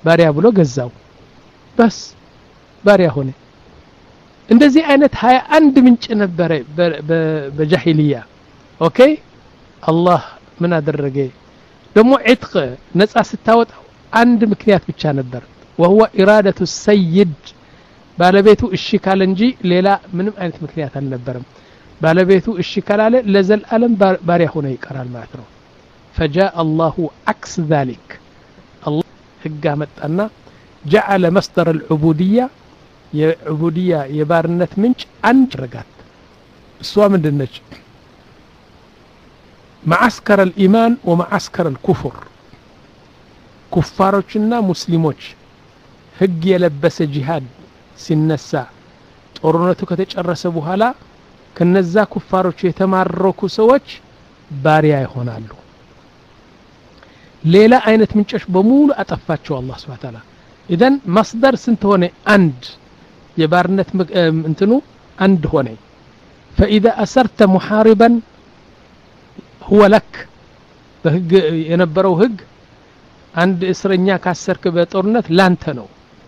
ባሪያ ብሎ ገዛው በስ ባሪያ ሆነ እንደዚህ አይነት ሃያ አንድ ምንጭ ነበረ በጃሂልያ ኦኬ አላህ ምን አደረገ ደሞ ዕትቅ ነፃ ስታወጣው አንድ ምክንያት ብቻ ነበር وهو إرادة السيد ባለቤቱ እሺ ካለ እንጂ ሌላ ምንም አይነት ምክንያት አልነበረም ባለቤቱ እሺ ካላለ ለዘላለም ባሪያ ሆነ ይቀራል ማለት ነው فجاء الله عكس ذلك الله ህግ አመጣና جعل مصدر العبودية የዑቡዲያ የባርነት ምንጭ አንድ ረጋት እሷ ምንድነች معسكر الإيمان ومعسكر الكفر كفاروችና ሙስሊሞች ህግ የለበሰ ጂሃድ ሲነሳ ጦርነቱ ከተጨረሰ በኋላ ከነዛ ኩፋሮች የተማረኩ ሰዎች ባሪያ ይሆናሉ ሌላ አይነት ምንጮች በሙሉ አጠፋቸው አላህ Subhanahu Wa Ta'ala ኢደን መስደር ስንት ሆነ አንድ የባርነት እንትኑ አንድ ሆነ فإذا أسرت محاربا هو لك በህግ የነበረው ህግ አንድ እስረኛ ካሰርክ በጦርነት ላንተ ነው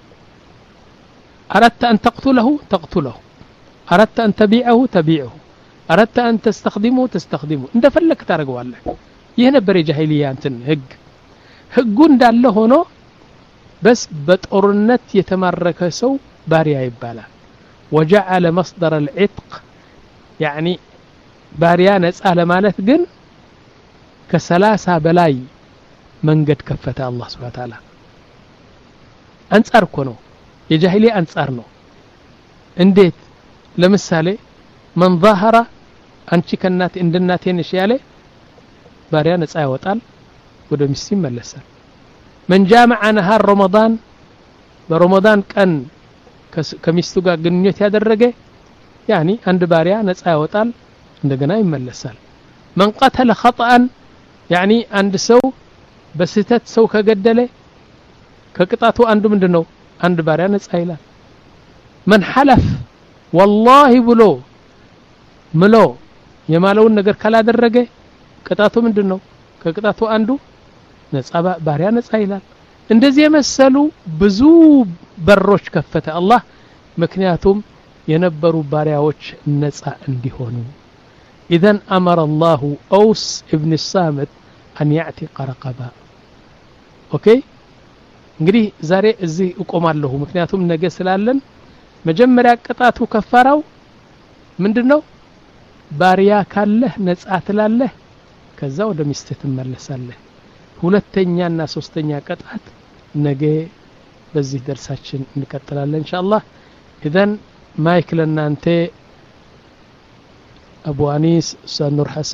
أردت أن تقتله تقتله أردت أن تبيعه تبيعه أردت أن تستخدمه تستخدمه እንደ ፈለክ ታረጋዋለህ ይሄ ነበር የጃሂልያ እንትን ህግ ህጉ እንዳለ ሆኖ بس በጦርነት የተማረከ ሰው ባሪያ ይባላል وجعل مصدر العتق يعني ባሪያ ነፃ ለማለት ግን ከ30 በላይ መንገድ ከፈተ አላህ Subhanahu Wa Ta'ala አንጻር እኮ ነው የጃሂልያ አንጻር ነው እንዴት ለምሳሌ من ظاهر አንቺ ከናት እንደናቴ ነሽ ያለ ባሪያ ነፃ ያወጣል ወደ ሚስት ይመለሳል من جامع نهار رمضان برمضان كان ከሚስቱ ጋር ግንኙነት ያደረገ يعني አንድ ባሪያ ነፃ ያወጣል እንደገና ይመለሳል من قتل خطأ يعني አንድ ሰው በስህተት ሰው ከገደለ ከቅጣቱ አንዱ ምንድነው አንድ ባሪያ ነፃ ይላል من حلف والله ብሎ ምሎ የማለውን ነገር ካላደረገ ቅጣቱ ምንድነው ከቅጣቱ አንዱ ነፃ ባሪያ ነፃ ይላል እንደዚህ የመሰሉ ብዙ በሮች ከፈተ አላህ ምክንያቱም የነበሩ ባሪያዎች ነፃ እንዲሆኑ اذا امر الله اوس ابن الصامت ان يعتق رقبه اوكي እንግዲህ ዛሬ እዚህ እቆማለሁ ምክንያቱም ነገ ስላለን መጀመሪያ ቅጣቱ ከፈራው ምንድነው ባሪያ ካለህ ነፃ ትላለህ ከዛ ወደ ሚስት ትመለሳለህ ሁለተኛና ሶስተኛ ቅጣት ነገ በዚህ ደርሳችን እንቀጥላለን ኢንሻአላህ اذا ማይክ ለናንተ አቡ አኒስ ሰኑር